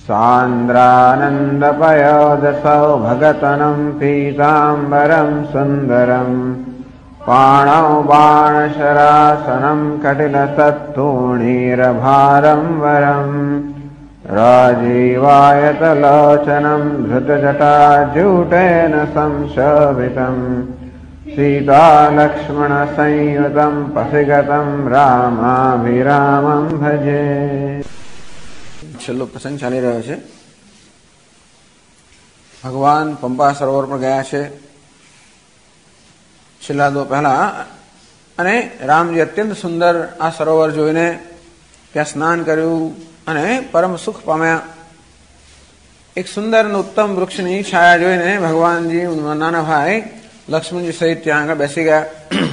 सान्द्रानन्दपयोदसौ भगतनं पीताम्बरं सुन्दरं पाणौ बाणशरासनं कटिलतत्तूणीरभारं वरम् राजीवायतलोचनं धृतजटाजूटेन संशोभितम् सीतालक्ष्मणसंयुतं पथिगतं रामाभिरामं भजे। છેલ્લો પ્રસંગ ચાલી રહ્યો છે. ભગવાન પંપા સરોવર પર ગયા છે છેલ્લા દો પહેલા, અને રામજી અત્યંત સુંદર આ સરોવર જોઈને ત્યાં સ્નાન કર્યું અને પરમ સુખ પામ્યા. એક સુંદર અને ઉત્તમ વૃક્ષની છાયા જોઈને ભગવાનજી નાના ભાઈ લક્ષ્મણજી સહિત ત્યાં આગળ બેસી ગયા.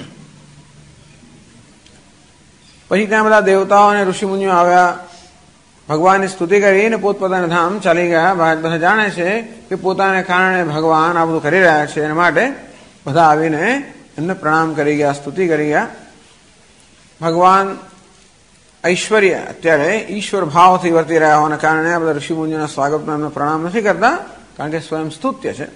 પછી ત્યાં બધા દેવતાઓ અને ઋષિમુનિઓ આવ્યા, ભગવાનની સ્તુતિ કરીને પોતપોતાના ધામ ચાલી ગયા. બધા જાણે છે કે પોતાને કારણે ભગવાન આ બધું કરી રહ્યા છે, એના માટે બધા આવીને એમને પ્રણામ કરી ગયા, સ્તુતિ કરી ગયા. ભગવાન ઐશ્વર્ય અત્યારે ઈશ્વર ભાવથી વર્તી રહ્યા હોવાના કારણે આ બધા ઋષિમુનિઓના સ્વાગતમાં એમને પ્રણામ નથી કરતા, કારણ કે સ્વયં સ્તુત્ય છે.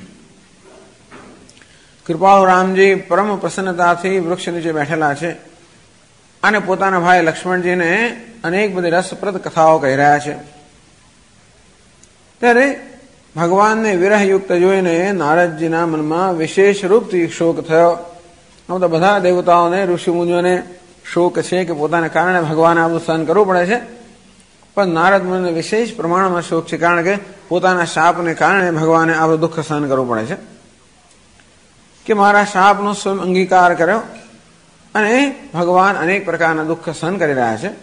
કૃપાળુ રામજી પરમ પ્રસન્નતાથી વૃક્ષ નીચે બેઠેલા છે અને પોતાના ભાઈ લક્ષ્મણજીને અનેક બધી રસપ્રદ કથાઓ કહી રહ્યા છે. ત્યારે ભગવાનને વિરહયુક્ત જોઈને નારદજીના મનમાં વિશેષ રૂપથી શોક થયો. બધા દેવતાઓને ઋષિમુનિઓને શોક છે કે પોતાને કારણે ભગવાને આ બધું સહન કરવું પડે છે, પણ નારદ મુનિને વિશેષ પ્રમાણમાં શોક છે, કારણ કે પોતાના શાપને કારણે ભગવાને આ બધું દુઃખ સહન કરવું પડે છે. કે મારા શાપનો સ્વયં અંગીકાર કર્યો અને ભગવાન અનેક પ્રકારના દુઃખ સહન કરી રહ્યા છે.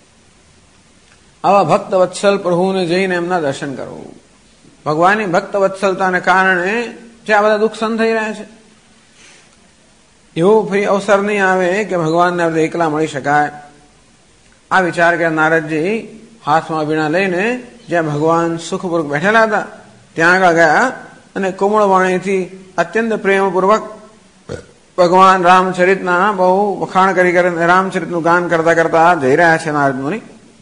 આવા ભક્ત વત્સલ પ્રભુને જઈને એમના દર્શન કરવું. ભગવાનની ભક્ત વત્સલતાને કારણે જે આ બધા દુઃખ સહન થઈ રહ્યા છે, એવો ફરી અવસર નહીં આવે કે ભગવાનને આપણે એકલા મળી શકાય. આ વિચાર કે નારદજી હાથમાં વીણા લઈને જ્યાં ભગવાન સુખપૂર્વક બેઠેલા હતા ત્યાં આગળ ગયા અને કોમળ વાણીથી અત્યંત પ્રેમપૂર્વક ભગવાન રામચરિતના બહુ વખાણ કરી રામચરિતનું ગાન કરતા કરતા જઈ રહ્યા છે. નારદ મુનિ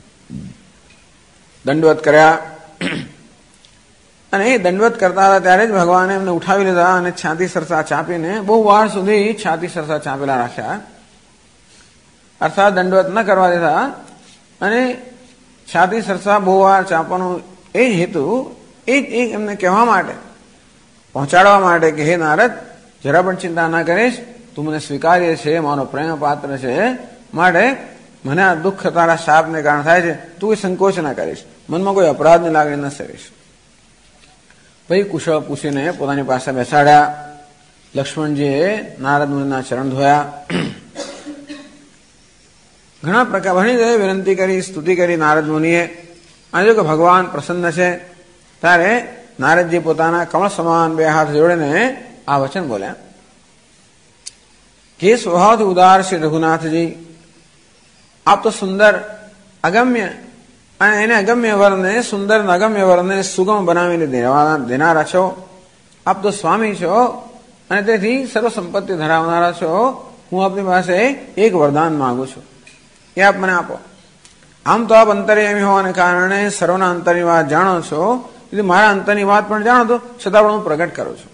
દંડવત કર્યા અને એ દંડવત કરતા હતા ત્યારે જ ભગવાને એમને ઉઠાવી લીધા અને છાતી સરસા ચાપીને બહુ વાર સુધી છાતી સરસા ચાપેલા રાખ્યા. અર્થાત દંડવત ન કરવા દેતા અને છાતી સરસા બહુ વાર ચાપવાનો એ જ હેતુ, એ જ એમને કહેવા માટે, પહોંચાડવા માટે કે હે નારદ, જરા પણ ચિંતા ના કરીશ, તું મને સ્વીકાર્ય છે, મારો પ્રેમ પાત્ર છે, માટે મને આ દુઃખ તારા શાપને કારણે થાય છે, તું એ સંકોચ ના કરીશ, મનમાં કોઈ અપરાધની લાગણી ન સેવીશ. પછી કુશળ પૂછીને પોતાની પાસે બેસાડ્યા. લક્ષ્મણજીએ નારદ મુનિના ચરણ ધોયા. ઘણા પ્રકાર ઘણી વિનંતી કરી, સ્તુતિ કરી નારદ મુનિએ. અને જો કે ભગવાન પ્રસન્ન છે ત્યારે નારદજી પોતાના કમળ સમાન બે હાથ જોડીને આ વચન બોલ્યા કે સ્વભાવથી ઉદાર શ્રી રઘુનાથજી, આપ તો સુંદર અગમ્ય અને એને અગમ્ય વર્ણને, સુંદર અગમ્ય વર્ણને સુગમ બનાવીને દેનારા છો. આપ તો સ્વામી છો અને તેથી સર્વ સંપત્તિ ધરાવનારા છો. હું આપની પાસે એક વરદાન માંગુ છું, એ આપ મને આપો. આમ તો આપ અંતર્યામી હોવાને કારણે સર્વના અંતરની વાત જાણો છો, એટલે મારા અંતરની વાત પણ જાણો તો છતાં પણ હું પ્રગટ કરું છું.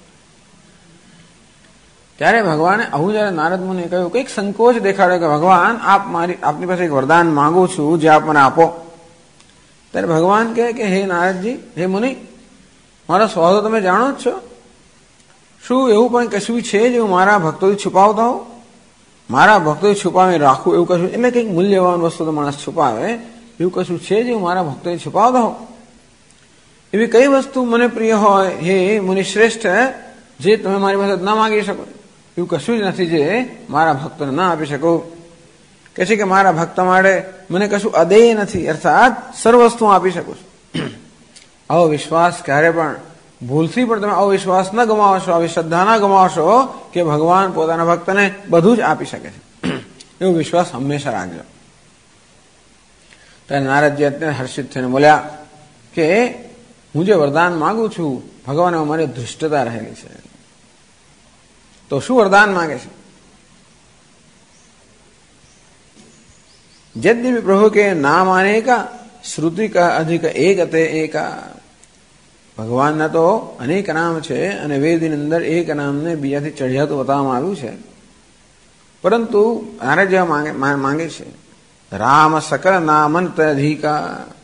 ત્યારે ભગવાને આવું જયારે નારદ મુનિએ કહ્યું, કંઈક સંકોચ દેખાડ્યો કે ભગવાન આપની પાસે એક વરદાન માંગુ છું, જે આપ મને આપો. ત્યારે ભગવાન કહે કે હે નારદજી, હે મુનિ, મારો સ્વભાવ તમે જાણો જ છો. શું એવું પણ કશું છે જે હું મારા ભક્તોથી છુપાવતો હોઉં? મારા ભક્તોથી છુપાવી રાખું એવું કશું, એટલે કંઈક મૂલ્યવાન વસ્તુ તો માણસ છુપાવે, એવું કશું છે જે હું મારા ભક્તોથી છુપાવતો હોઉં? એવી કઈ વસ્તુ મને પ્રિય હોય હે મુનિશ્રેષ્ઠ, જે તમે મારી પાસે ના માંગી શકો? એવું કશું જ નથી જે મારા ભક્તોને ના આપી શકું. કે છે કે મારા ભક્ત માટે મને કશું અદેય નથી, અર્થાત સર્વ વસ્તુ આપી શકું છું. આવો વિશ્વાસ ક્યારે પણ ભૂલથી પણ તમે આવો વિશ્વાસ ન ગુમાવશો, આવી શ્રદ્ધા ના ગુમાવશો કે ભગવાન પોતાના ભક્તને બધું જ આપી શકે છે. એવો વિશ્વાસ હંમેશા રાખજો. ત્યારે નારદજી અત્યંત હર્ષિત થઈને બોલ્યા કે હું જે વરદાન માંગુ છું, ભગવાન અમારી ધૃષ્ટતા રહેલી છે. તો શું વરદાન માંગે છે? यद्यपि प्रभु के नाम आने का શ્રુતિ કા અધિક એક તે એકા. ભગવાનના તો અનેક નામ છે અને વેદની અંદર એક નામને બીજાથી ચઢિયાતું બતાવવામાં આવ્યું છે. પરંતુ નારદ જેવા માંગે છે રામ સકલ નામંત અધિકા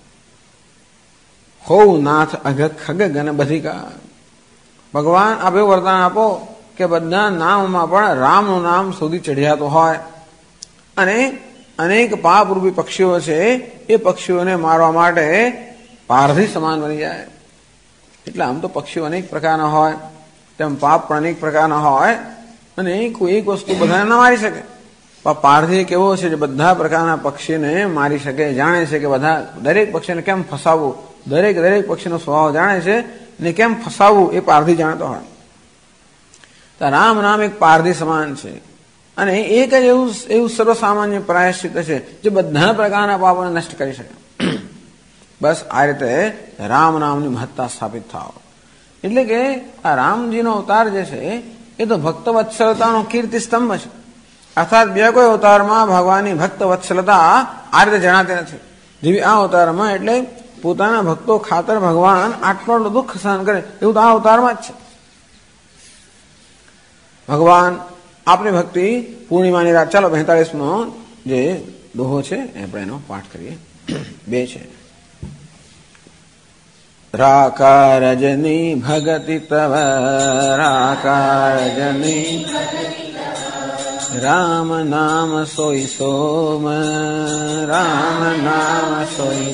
હો નાથ અઘ ખગ ગન બધીકા. ભગવાન આપ એવું વરદાન આપો કે બધા નામમાં પણ રામનું નામ સુધી ચઢિયાતું હોય અને અનેક પાપરૂપી પક્ષીઓ છે એ પક્ષીઓને મારવા માટે પારધી સમાન બની જાય. એટલે આમ તો પક્ષીઓ અનેક પ્રકારના હોય તેમ પાપ પણ અનેક પ્રકારના હોય અને કોઈ એક વસ્તુ બધાને ના મારી શકે. પારધી કેવો છે જે બધા પ્રકારના પક્ષીને મારી શકે, જાણે છે કે બધા દરેક પક્ષીને કેમ ફસાવવું, દરેક પક્ષીનો સ્વભાવ જાણે છે ને કેમ ફસાવવું એ પારધી જાણતો હોય. તો રામ નામ એક પારધી સમાન છે અને એક જ એવું સર્વસામાન્ય પ્રાયશ્ચિત છે જે બધા પ્રકારના પાપોને નષ્ટ કરી શકે. બસ આ રીતે રામ નામની મહત્તા સ્થાપિત થાવ. એટલે કે આ રામજીનો અવતાર જે છે એ તો ભક્ત વત્સલતાનો કીર્તિ સ્તંભ છે. અર્થાત બીજા કોઈ અવતારમાં ભગવાનની ભક્ત વત્સલતા આ રીતે જણાતી નથી જેવી આ અવતારમાં. એટલે પોતાના ભક્તો ખાતર ભગવાન આટલો દુઃખ સહન કરે એવું તો આ અવતારમાં જ છે. ભગવાન આપની ભક્તિ પૂર્ણિમાની રાત. ચાલો 45મો જે દોહો છે આપણે એનો પાઠ કરીએ. 2 છે. રાકા રજની ભગતિ તવ રાકા રજની રામ નામ સોઈ સોમ રામ નામ સોઈ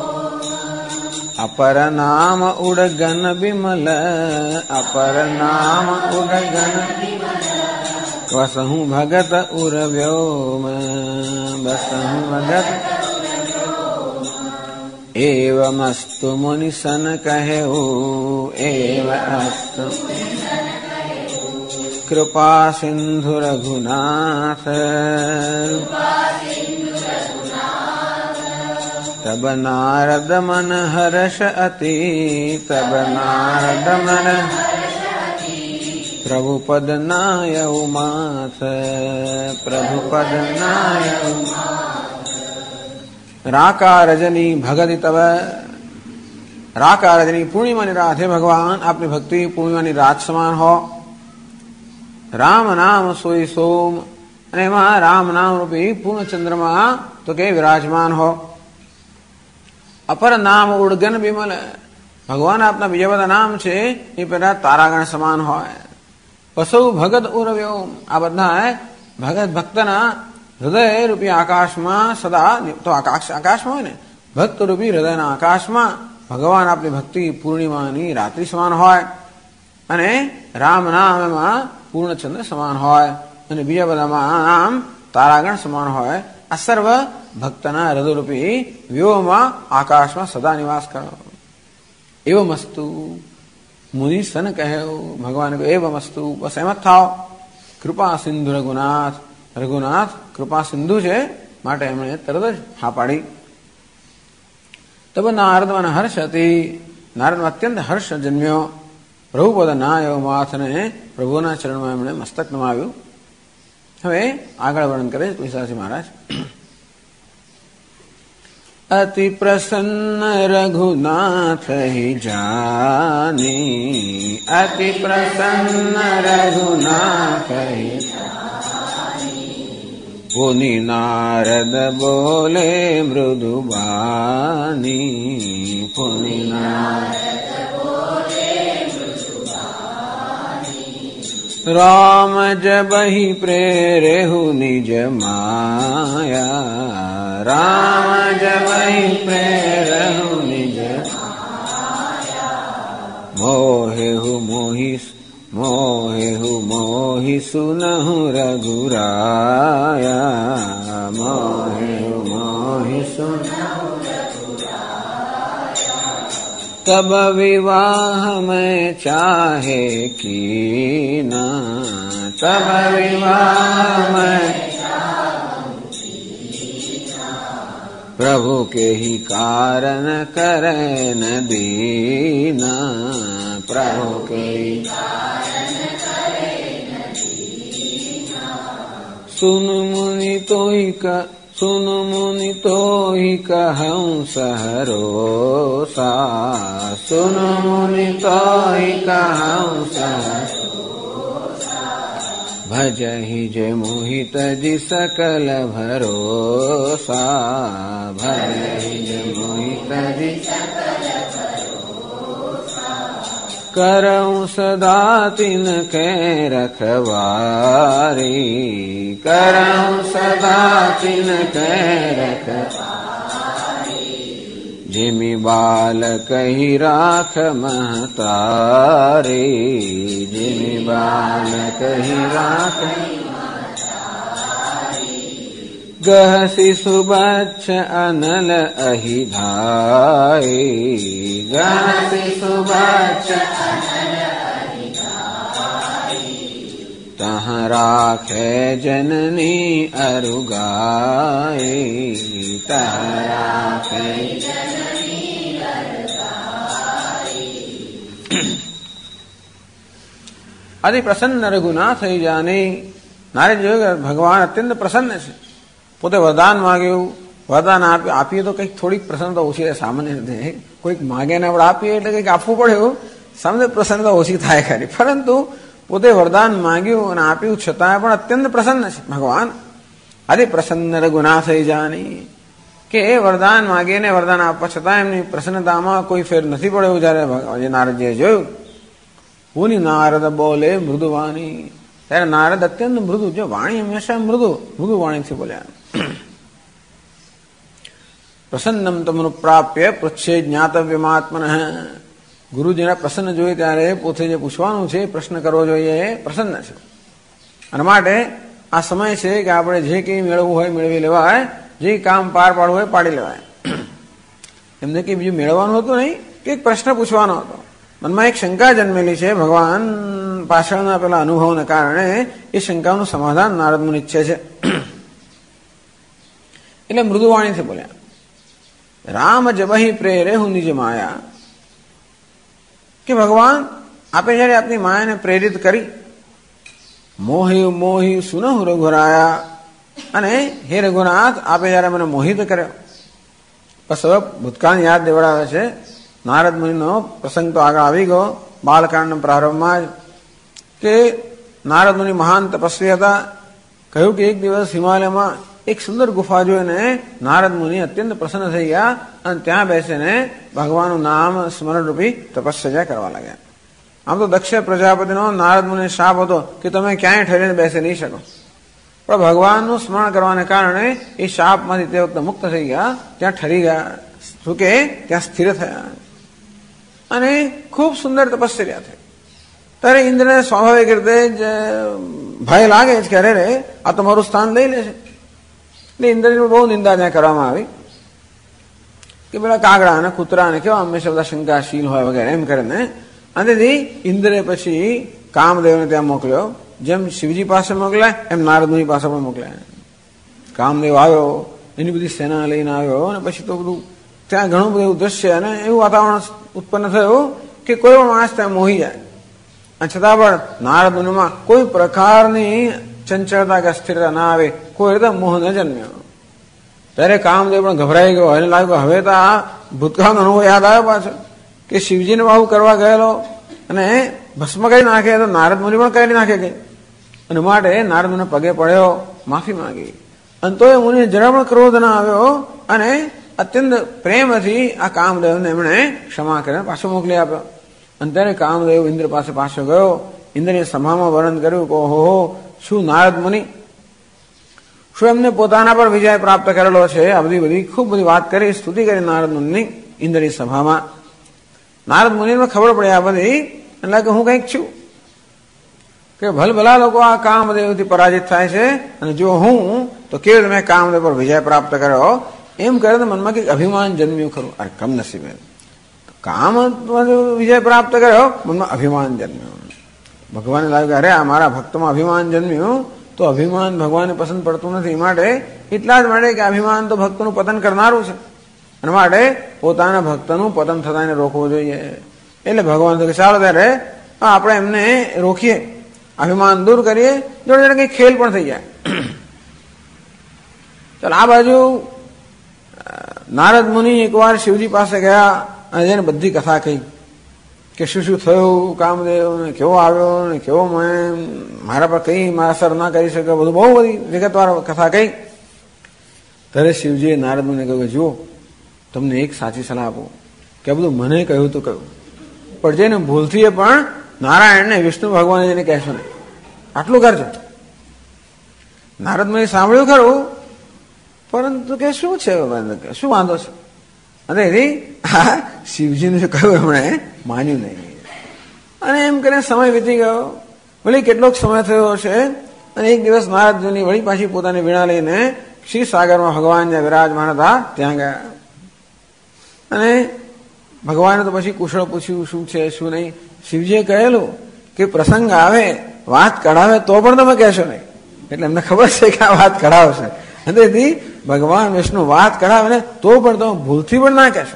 અપર નામ ઉડગન બિમલ અપર નામ ઉડગન વસહુ ભગત ઉરવ્યોમ બસહુ ભગત એવમસ્તુ મુનિસન કહ્યું એવમસ્તુ કૃપા સિંધુ રઘુનાથ તબ નારદ મન હર્ષ અતિ તબ નારદ મન પ્રભુ પદ નાય ઉમાથ પ્રભુ પદ નાય. રાકા રજની ભગતિ તવ. રાકા રજની પૂર્ણિમાની રાત. હે ભગવાન આપની ભક્તિ પૂર્ણિમાની રાત સમાન હો. રામ નામ સોઈ સોમ અને એમાં રામ નામ રૂપી પૂર્ણ ચંદ્રમાં તો કે વિરાજમાન હો. અપર નામ ઉડગન બિમલ. ભગવાન આપના બીજા બધા નામ છે એ પેલા તારાગણ સમાન હોય. વસૌ ભગત ઉરવ્યો. આ બધા ભગત ભક્તના હૃદય રૂપી આકાશમાં સદા. તો આકાશમાં હોય ને ભક્ત રૂપી હૃદયના આકાશમાં ભગવાન આપની ભક્તિ પૂર્ણિમાની રાત્રિ સમાન હોય અને રામ નામ એમાં પૂર્ણચંદ્ર સમાન હોય અને બીજા બધામાં નામ તારાગણ સમાન હોય. આ સર્વ ભક્તના હૃદયરૂપી વ્યોમમાં આકાશમાં સદા નિવાસ કરો. એવો મસ્તુ મુનિ સન કહ્યું. ભગવાન કહ્યું એવો મસ્તુ. બસ એમ જ થાવ. કૃપા સિંધુ રઘુનાથ. રઘુનાથ કૃપા સિંધુ છે માટે એમણે તરત જ હા પાડી. તબ નારદમાં હર્ષ હતી. નારદમાં અત્યંત હર્ષ જન્મ્યો. પ્રભુપદ નાયો માથને પ્રભુના ચરણમાં એમણે મસ્તક નમાવ્યું. હવે આગળ વર્ણન કરે તુલસીદાસજી મહારાજ. અતિ પ્રસન્ન રઘુનાથ હિ જાની. અતિ પ્રસન્ન રઘુનાથ હિ પુનિ નારદ બોલે મૃદુ બાની. પુનિ નારદ રામ જબહિ પ્રેરેહુ નિજ માયા. રામ જબહિ પ્રેરેહુ નિજ મોહેહુ મોહિસ મોહેહુ મોહિ સુનહુ રઘુરાયા. મોહેહુ મોહિ સુનહુ तब विवाह में चाहे कीना. तब विवाह में प्रभु के ही कारण करे न दीना. प्रभु के ही सुन मुनि तो ही सुन मुनि तो ही कहूँ सहरोसा, सुन मुनि तो ही कहूँ सहरोसा, भजहि जे मोहित जी सकल भरोसा, भजहि जे मोहित जी करऊँ सदा तिन के रखवारी, करऊँ सदा तिन के रखवारी, जिमि बाल कही राख महतारी, जिमि बाल कही राख गहसी सुबच्छ अनल अहि धाई, गहसी सुबच्छ अनल अहि धाई, तहाँ राखे जननी अरुगाई, तहाँ राखे जननी अरुगाई। आदि प्रसन्न रघुनाथ થઈ જાને નારદ જોયું ભગવાન અત્યંત પ્રસન્ન છે, પોતે વરદાન માગ્યું, વરદાન આપીએ તો કંઈક થોડીક પ્રસન્નતા ઓછી થાય સામાન્ય રીતે, કોઈક માગે ને આપણે આપીએ એટલે કંઈક આપવું પડે એવું સામાન્ય પ્રસન્નતા ઓછી થાય ખરી, પરંતુ પોતે વરદાન માંગ્યું અને આપ્યું છતાં પણ અત્યંત પ્રસન્ન છે ભગવાન. અરે પ્રસન્ન રઘુનાથ થઈ જાની કે એ વરદાન માગે ને વરદાન આપવા છતાં એમની પ્રસન્નતામાં કોઈ ફેર નથી પડ્યો. જયારે નારદજીએ જોયું હુની નારદ બોલે મૃદુવાણી, ત્યારે નારદ અત્યંત મૃદુ, જો વાણી હંમેશા મૃદુ વાણીથી બોલ્યા. પ્રસન્નમ તમનુ પ્રાપ્ય પૃચ્છે જ્ઞાતવ્યમાત્મન, ગુરુજીના પ્રસન્ન જોઈએ ત્યારે પોતે જે પૂછવાનું છે પ્રશ્ન કરવો જોઈએ, એ પ્રસન્ન છે. અને માટે આ સમય છે કે આપણે જે કંઈ મેળવવું હોય મેળવી લેવાય, જે કામ પાર પાડવું હોય પાડી લેવાય. એમને કંઈ બીજું મેળવવાનું હતું નહીં, કંઈક પ્રશ્ન પૂછવાનો હતો. મનમાં એક શંકા જન્મેલી છે ભગવાન પાછળના પેલા અનુભવને કારણે, એ શંકાનું સમાધાન નારદ મુનિ ઈચ્છે છે. એટલે મૃદુવાણીથી બોલ્યા, રામ જબહી પ્રેરે હું નિજ માયા, કે ભગવાન આપે જયારે આપની માયાને પ્રેરિત કરી, મોહી મોહી સુનહુ રઘુરાયા, અને હે રઘુનાથ આપે જયારે મને મોહિત કર્યો. બસ હવે ભૂતકાળ યાદ દેવડાવે છે. નારદ મુનિનો પ્રસંગ તો આગળ આવી ગયો બાલકાંડના પ્રારંભમાં જ, કે નારદ મુનિ મહાન તપસ્વી હતા. કહ્યું કે એક દિવસ હિમાલયમાં એક સુંદર ગુફા જોઈને નારદ મુનિ અત્યંત પ્રસન્ન થઈ ગયા અને ત્યાં બેસીને ભગવાનનું નામ સ્મરણ રૂપી તપસ્યા કરવા લાગ્યા. આમ તો દક્ષ પ્રજાપતિનો નારદ મુનિ શાપ હતો કે તમે ક્યાંય ઠરીને બેસી નહીં શકો, પણ ભગવાનનું સ્મરણ કરવાને કારણે એ શાપમાંથી તે વખતે મુક્ત થઈ ગયા, ત્યાં ઠરી ગયા, શું કે ત્યાં સ્થિર થયા અને ખૂબ સુંદર તપસ્યા થઈ. ત્યારે ઇન્દ્રને સ્વાભાવિક રીતે જ ભય લાગે છે કે અરે રે આ તમારું સ્થાન લઈ લે છે. એટલે ઇન્દ્રની બહુ નિંદા ત્યાં કરવામાં આવી કે પેલા કાગડા અને કૂતરા ને કેવા હંમેશા બધા શંકાશીલ હોય વગેરે એમ કરીને. અંતેથી ઇન્દ્રે પછી કામદેવને ત્યાં મોકલ્યો. જેમ શિવજી પાસે મોકલાય એમ નારદ મુનિ પાસે પણ મોકલાય. કામદેવ આવ્યો, એની બધી સેના લઈને આવ્યો અને પછી તો બધું ત્યાં ઘણું બધું દ્રશ્ય અને એવું વાતાવરણ ઉત્પન્ન થયું કે કોઈ પણ માણસ ત્યાં મોહી જાય. અને છતાં પણ નારદ મુનિમાં કોઈ પ્રકારની ચંચળતા કે અસ્થિરતા ના આવે, કોઈ રીતે મોહ ન જન્મ્યો. ત્યારે કામદેવ પણ ગભરાઈ ગયો. એને લાગ્યું હવે તો આ ભૂતકાળનો અનુભવ યાદ આવ્યો પાછો કે શિવજીને બાહુ કરવા ગયેલો અને ભસ્મ કરી નાખે તો નારદ મુનિ પણ કરી નાખે કે. અને માટે નારદ મુનિ પગે પડ્યો, માફી માંગી. અને તો એ મુનિને જરા પણ ક્રોધ ના આવ્યો અને અત્યંત પ્રેમથી આ કામદેવને એમણે ક્ષમા કરીને પાછો મોકલી આપ્યો. અને ત્યારે કામદેવ ઇન્દ્ર પાસે પાછો ગયો. ઇન્દ્રની સભામાં વર્ણન કર્યું કે ઓહો શું નારદ મુનિ, શું એમને પોતાના પર વિજય પ્રાપ્ત કરેલો છે. આ બધી ખૂબ બધી વાત કરી, સ્તુતિ કરી નારદ મુનિની ઇન્દ્રની સભામાં. નારદ મુનિને ખબર પડી આ બધી, એટલે કે હું કંઈક છું કે ભલભલા લોકો આ કામદેવથી પરાજિત થાય છે અને જો હું તો કેવી રીતે મેં કામદેવ પર વિજય પ્રાપ્ત કર્યો એમ કરે તો મનમાં કંઈક અભિમાન જન્મ્યું ખરું. અરે કમનસીબે કામ વિજય પ્રાપ્ત કર્યો, મનમાં અભિમાન જન્મ્યું. ભગવાનને લાગ્યું અરે આ મારા ભક્તમાં અભિમાન જન્મ્યું તો અભિમાન ભગવાનને પસંદ પડતું નથી. માટે એટલા જ માટે કે અભિમાન તો ભક્તનું પતન કરનારું છે અને માટે પોતાના ભક્તનું પતન થતા એને રોકવું જોઈએ. એટલે ભગવાન તો કે ચાલો ત્યારે આપણે એમને રોકીએ, અભિમાન દૂર કરીએ, જોડે જોડે કંઈ ખેલ પણ થઈ જાય. ચાલ આ બાજુ નારદ મુનિ એકવાર શિવજી પાસે ગયા અને જેને બધી કથા કહી કે શું શું થયું, કામદેવ ને કેવો આવ્યો ને કેવો મારા પર કઈ મારા અસર ના કરી શકે, બધું બહુ બધી વિગતવાર કથા કહી. ત્યારે શિવજીએ નારદ મુનિને કહ્યું કે જુઓ, તમને એક સાચી સલાહ આપું કે આ બધું મને કહ્યું તો કહ્યું, પણ જેને ભૂલથી પણ નારાયણને વિષ્ણુ ભગવાને જેને કહેશો નહીં, આટલું કરજો. નારદ મુનિએ સાંભળ્યું ખરું, પરંતુ કે શું છે, શું વાંધો છે? અને એની શિવજીને શું કહ્યું એમણે માન્યું નહીં. અને એમ કરીને સમય વીતી ગયો. વળી કેટલોક સમય થયો હશે અને એક દિવસ નારદજીની વળી પાછી પોતાની વીણા લઈને ક્ષીરસાગરમાં ભગવાન જ્યાં વિરાજમાન હતા ત્યાં ગયા. અને ભગવાને તો પછી કુશળ પૂછ્યું શું છે શું નહીં. શિવજીએ કહેલું કે પ્રસંગ આવે વાત કઢાવે તો પણ તમે કહેશો નહીં. એટલે એમને ખબર છે કે આ વાત કઢાવશે. તેથી ભગવાન વિષ્ણુ વાત કઢાવે ને તો પણ તમે ભૂલથી પણ ના કહેશો.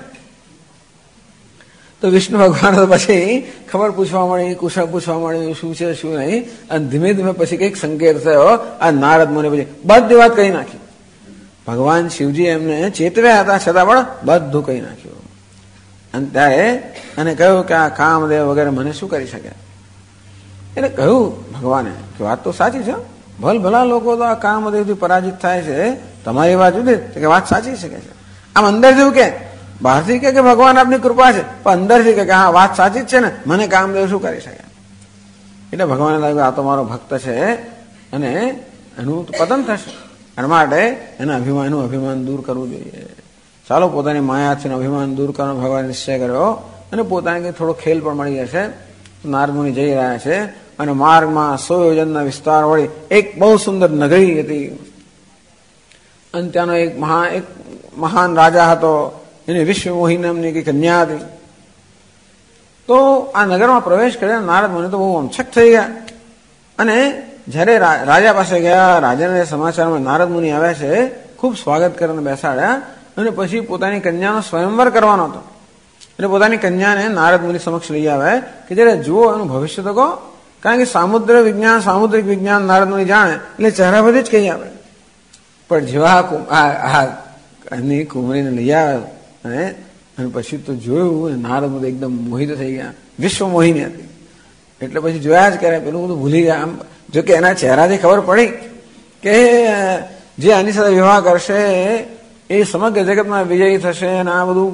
તો વિષ્ણુ ભગવાન તો પછી ખબર પૂછવા મળી, કુશળ પૂછવા મળ્યું શું છે શું નહીં. અને ધીમે ધીમે પછી કઈક સંકેત થયો. આ નારદ મુનિ પછી બધી વાત કહી નાખી. ભગવાન શિવજી એમને ચેતવ્યા હતા છતાં પણ બધું કહી નાખ્યું. અને ત્યારે એને કહ્યું કે આ કામદેવ વગેરે મને શું કરી શકે. એટલે કહ્યું ભગવાને કે વાત તો સાચી છે, ભલ ભલા લોકો તો આ કામદેવથી પરાજિત થાય છે, તમારી વાત જુદી કે વાત સાચી શકે છે. આમ અંદર જેવું કે બહારથી કે ભગવાન આપની કૃપા છે, પણ અંદરથી કે હા વાત સાચી જ છે ને, મને કામદેવ શું કરી શકે. એટલે ભગવાને લાગ્યું આ તો મારો ભક્ત છે અને એનું પતન થશે. એના માટે એનું અભિમાન દૂર કરવું જોઈએ. ચાલો પોતાની માયાથી અભિમાન દૂર કરવાનો ભગવાને નિશ્ચય કર્યો અને પોતાને કંઈ થોડો ખેલ પણ મળી જશે. નારદ મુનિ જઈ રહ્યા છે અને માર્ગમાં 100 યોજનના વિસ્તાર વળી એક બહુ સુંદર નગરી હતી. અને ત્યાંનો એક મહાન રાજા હતો, એને વિશ્વમોહી નામની કઈ કન્યા હતી. તો આ નગરમાં પ્રવેશ કર્યા. નારદ મુનિ તો બહુ અમછક થઈ ગયા. અને જયારે રાજા પાસે ગયા, રાજાને સમાચારમાં નારદ મુનિ આવ્યા છે, ખૂબ સ્વાગત કરીને બેસાડ્યા. અને પછી પોતાની કન્યાનો સ્વયંવર કરવાનો હતો. એટલે પોતાની કન્યાને નારદ મુનિ સમક્ષ લઈ આવે કે જયારે જુઓ એનું ભવિષ્ય તો કહો. કારણ કે સામુદ્રિક વિજ્ઞાન નારદ મુનિ જાણે એટલે ચહેરા બધી જ કહી આવે. પણ જેવા એની કુંવરીને લઈ આવ્યો અને પછી તો જોયું નારદ મુનિ એકદમ મોહિત થઈ ગયા. વિશ્વ મોહિની હતી એટલે પછી જોયા જ કરે, પેલું બધું ભૂલી ગયા. આમ જોકે એના ચહેરાથી ખબર પડી કે જે આની સાથે વિવાહ કરશે એ સમગ્ર જગતમાં વિજયી થશે અને આ બધું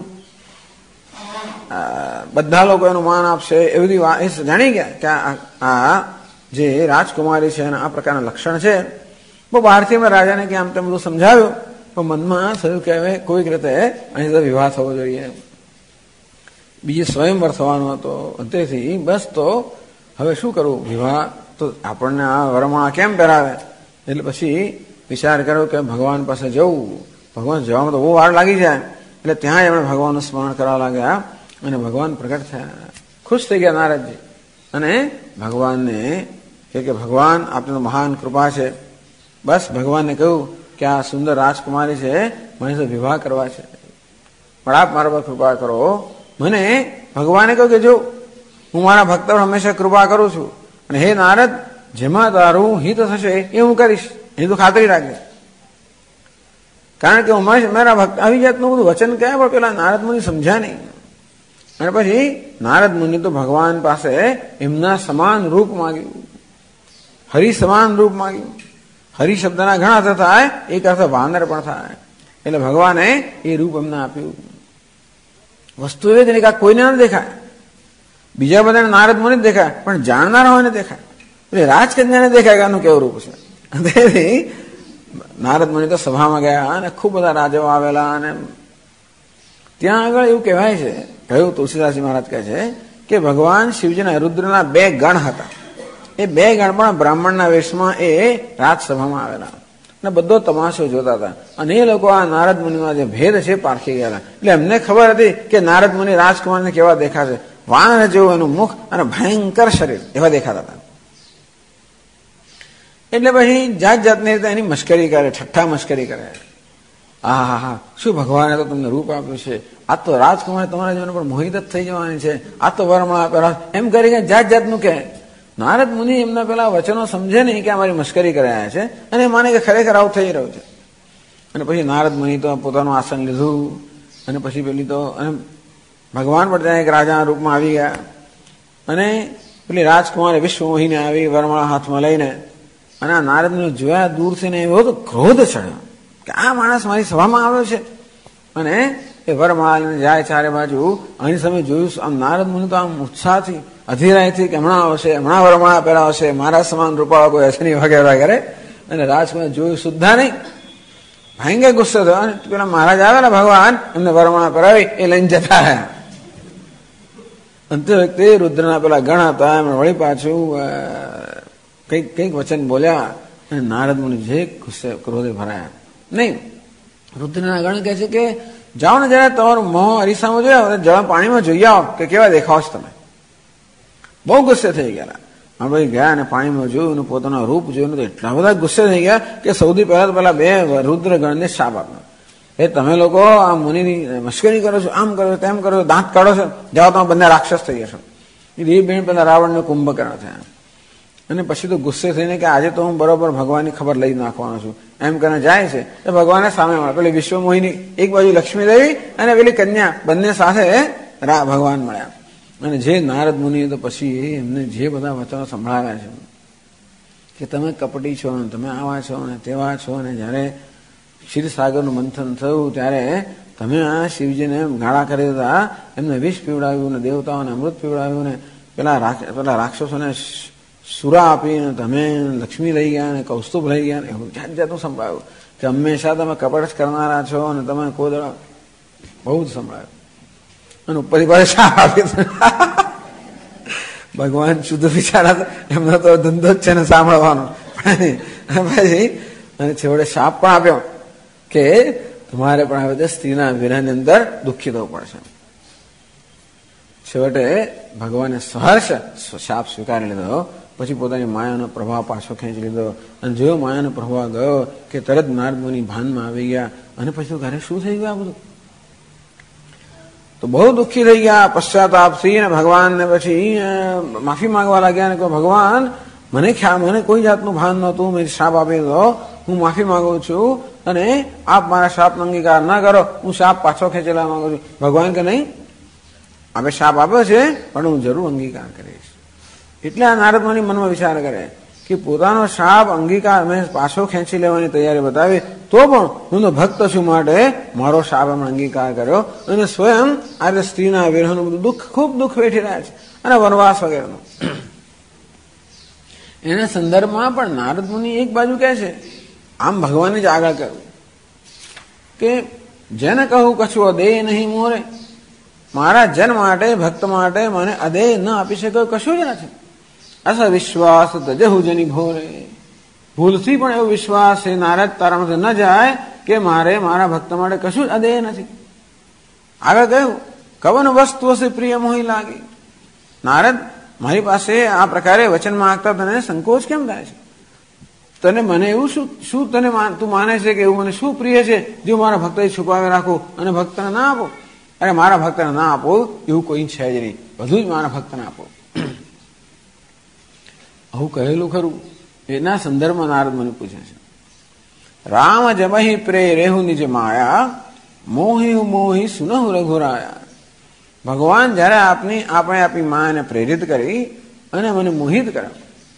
બધા લોકો એનું માન આપશે. એ બધી જાણી ગયા કે આ જે રાજકુમારી છે એના આ પ્રકારના લક્ષણ છે. બહુ બહારથી અમે રાજાને કે આમ તેમ બધું સમજાવ્યું, પણ મનમાં થયું કે હવે કોઈક રીતે અહીં સાથે વિવાહ થવો જોઈએ. બીજી સ્વયંવર થવાનો હતો. તેથી બસ તો હવે શું કરવું, વિવાહ તો આપણને આ વરમાળા કેમ પહેરાવે. એટલે પછી વિચાર કર્યો કે ભગવાન પાસે જવું. ભગવાન જવામાં તો બહુ વાર લાગી જાય. એટલે ત્યાં એમણે ભગવાનનું સ્મરણ કરવા લાગ્યા અને ભગવાન પ્રગટ થયા. ખુશ થઈ ગયા નારદજી અને ભગવાનને કે ભગવાન આપની તો મહાન કૃપા છે. બસ ભગવાનને કહ્યું કે આ સુંદર રાજકુમારી છે, મને તો વિવાહ કરવા છે, પણ આપ મારા પર કૃપા કરો. મને ભગવાને કહ્યું કે જો હું મારા ભક્ત પર હંમેશા કૃપા કરું છું અને હે નારદ જેમાં તારું હિત થશે એ હું કરીશ, એની તો ખાતરી રાખજે. કારણ કે મારા ભક્ત આવી જાતનું બધું વચન કહે પણ પેલા નારદ મુનિ સમજ્યા નહીં. અને પછી નારદ મુનિ તો ભગવાન પાસે એમના સમાન રૂપ માંગ્યું, હરિ સમાન રૂપ માંગ્યું. હરિ શબ્દના ઘણા અર્થ થાય, એક અર્થ વાનર પણ થાય. એટલે ભગવાને એ રૂપ એમને આપ્યું. વસ્તુ એવી જ નહીં કે કોઈને ન દેખાય, બીજા બધાને નારદ મુનિ જ દેખાય, પણ જાણનાર હોય ને દેખાય. એટલે રાજકન્યાને દેખાય કે આનું કેવું રૂપ છે. તેથી નારદ મુનિ તો સભામાં ગયા અને ખૂબ બધા રાજાઓ આવેલા. અને ત્યાં આગળ એવું કહેવાય છે, કહ્યું તુલસીદાસજી મહારાજ કહે છે કે ભગવાન શિવજીના રુદ્રના 2 ગણ હતા. એ 2 ગણ પણ બ્રાહ્મણના વેશમાં એ રાજસભામાં આવેલા અને બધો તમાશો જોતા હતા. અને એ લોકો આ નારદ મુનિમાં જે ભેદ છે પારખી ગયેલા. એટલે એમને ખબર હતી કે નારદ મુનિ રાજકુમારને કેવા દેખાશે. વાનર જેવું એનું મુખ અને ભયંકર શરીર એવા દેખાતા હતા. એટલે પછી જાત જાતની રીતે એની મશ્કરી કરે, ઠઠ્ઠા મશ્કરી કરે. હા શું ભગવાને તો તમને રૂપ આપ્યું છે, આ તો રાજકુમાર તમારા જીવન પર મોહિત જ થઈ જવાની છે, આ તો વરમાળા પહેરા, એમ કરીને જાત જાતનું કહે. નારદ મુનિ એમના પેલા વચનો સમજે નહીં કે અમારી મશ્કરી કરાયા છે અને માને કે ખરેખર આવું થઈ રહ્યું છે. અને પછી નારદ મુનિ તો પોતાનું આસન લીધું અને પછી પેલી તો અને ભગવાન પણ ત્યાં એક રાજાના રૂપમાં આવી ગયા અને પેલી રાજકુમારી વિશ્વમોહીને આવી વરમાળા હાથમાં લઈને અને આ નારદને જોયા દૂરથી ને એવો તો ક્રોધ ચડ્યો કે આ માણસ મારી સભામાં આવ્યો છે અને એ વરમાળા લઈને જાય ચારે બાજુ. અહીં સમય જોયું આમ નારદ મુનિ તો આમ ઉત્સાહથી અધીરાયથી કે હમણાં આવશે, હમણાં વરમાળા પહેરાવશે, મારા સમાન રૂપાળો કોઈ હશે નહીં વગેરે વગેરે. અને રાજકુમાર જોયું સુદ્ધા નહીં, ભયંકર ગુસ્સો થયો અને પેલા મહારાજ આવેલા ભગવાન એમને વરમાળા પહેરાવી એ લઈને જતા રહ્યા. અંતે વખતે રુદ્રના પેલા ગણ હતા એમણે વળી પાછું કંઈક વચન બોલ્યા અને નારદ મુનિ જે ગુસ્સે ક્રોધે ભરાયા. નહીં, રુદ્રના ગણ કહે છે કે જાઓ ને જરા તમારું મોં અરીસામાં જોયા જળ પાણીમાં જોઈ આવો કે કેવા દેખાવ છો તમે. બહુ ગુસ્સે થઈ ગયા. હા ભાઈ ગયા અને પાણીમાં જોયું અને પોતાનું રૂપ જોયું તો એટલા બધા ગુસ્સે થઈ ગયા કે સૌથી પહેલા તો પેલા બે રુદ્રગણને શાપ આપ્યો. એ તમે લોકો આ મુનિની મશ્કરી કરો છો, આમ કરો છો, તેમ કરો છો, દાંત કાઢો છો, જાઓ તમે બંને રાક્ષસ થઈ જશો. એ બેન પેલા રાવણને કુંભકર્ણ થયા અને પછી તો ગુસ્સે થઈને કે આજે તો હું બરોબર ભગવાનની ખબર લઈ નાખવાનો છું એમ કરીને જાય છે. તો ભગવાને સામે મળે પેલી વિશ્વમોહિની એક બાજુ લક્ષ્મી દેવી અને પેલી કન્યા બંને સાથે ભગવાન મળ્યા. અને જે નારદ મુનિ તો પછી એમને જે બધા વચનો સંભળાવ્યા છે કે તમે કપટી છો ને તમે આવા છો ને તેવા છો ને જ્યારે ક્ષીરસાગરનું મંથન થયું ત્યારે તમે આ શિવજીને ગાળા કરી દીધા, એમને વિષ પીવડાવ્યું ને દેવતાઓને અમૃત પીવડાવ્યું ને પેલા રાક્ષસોને સુરા આપીને તમે લક્ષ્મી લઈ ગયા ને કૌસ્તુભ લઈ ગયા ને એવું જાત જાતનું સંભળાયું કે હંમેશા તમે કપટ જ કરનારા છો અને તમે કોઈ બહુ જ સંભળાયું. અને ઉપરની પાસે શાપ આપી ભગવાન શુદ્ધ વિચારા એમનો તો ધંધો જ છે ને સાંભળવાનો. પછી અને છેવટે શાપ પણ આપ્યો કે તમારે પણ હવે સ્ત્રીના વિરહની અંદર દુઃખી થવું પડશે. છેવટે ભગવાને સહર્ષ શાપ સ્વીકારી લીધો. પછી પોતાની માયાનો પ્રભાવ પાછો ખેંચી લીધો અને જેવો માયાનો પ્રભાવ ગયો કે તરત નારદ મુનિ ભાનમાં આવી ગયા. અને પછી ઘરે શું થઈ ગયું આ બધું તો બહુ દુઃખી થઈ ગયા પશ્ચાતાપથી અને ભગવાનને પછી માફી માંગવા લાગ્યા અને કહ્યું ભગવાન મને કોઈ જાતનું ભાન નહોતું, મેં શાપ આપી દીધો, હું માફી માંગુ છું અને આપ મારા શાપનો અંગીકાર ના કરો, હું શાપ પાછો ખેંચેલા માંગુ છું. ભગવાન કે નહીં, આપે શાપ આપ્યો છે પણ હું જરૂર અંગીકાર કરીશ. એટલે આ નારદ મુનિ મનમાં વિચાર કરે કે પોતાનો શાપ અંગીકાર મેં પાછો ખેંચી લેવાની તૈયારી બતાવી તો પણ હું તો ભક્ત છું માટે મારો શાપ એમણે અંગીકાર કર્યો અને સ્વયં આજે સ્ત્રીના વિરહનું બધું દુઃખ ખૂબ દુઃખ વેઠી રહ્યા છે અને વનવાસ વગેરેનું. એના સંદર્ભમાં પણ નારદ મુનિ એક બાજુ કહે છે આમ ભગવાનને જ આગળ કહ્યું કે જેને કહું કશું અદેય નહીં મોરે, મારા જન માટે ભક્ત માટે મને અદેય ન આપી શક્યો કશું જ નથી. અસ વિશ્વાસ તજહુ જની ભોરે, ભૂલથી પણ એવો વિશ્વાસ છે નારદ તારામાંથી ન જાય કે મારે મારા ભક્ત માટે કશું જ અદેય નથી. આગળ કહ્યું કવન વસ્તુ હશે પ્રિય મોહી લાગી. નારદ મારી પાસે આ પ્રકારે વચન માંગતા તને સંકોચ કેમ થાય છે? તને મને એવું શું તને તું માને છે કે એવું મને શું પ્રિય છે જો મારા ભક્તને છુપાવી રાખું અને ભક્તને ના આપો? અરે મારા ભક્તને ના આપો એવું કોઈ છે જ નહીં, બધું જ મારા ભક્તને આપો. આવું કહેલું ખરું એના સંદર્ભમાં નારદ મને પૂછે છે રામ જમહી પ્રે રેહુ નિજ માયા, મોહી મોહી સુનહુ રઘુરાયા. ભગવાન જયારે આપણે આપણી માને પ્રેરિત કરી અને મને મોહિત કર્યો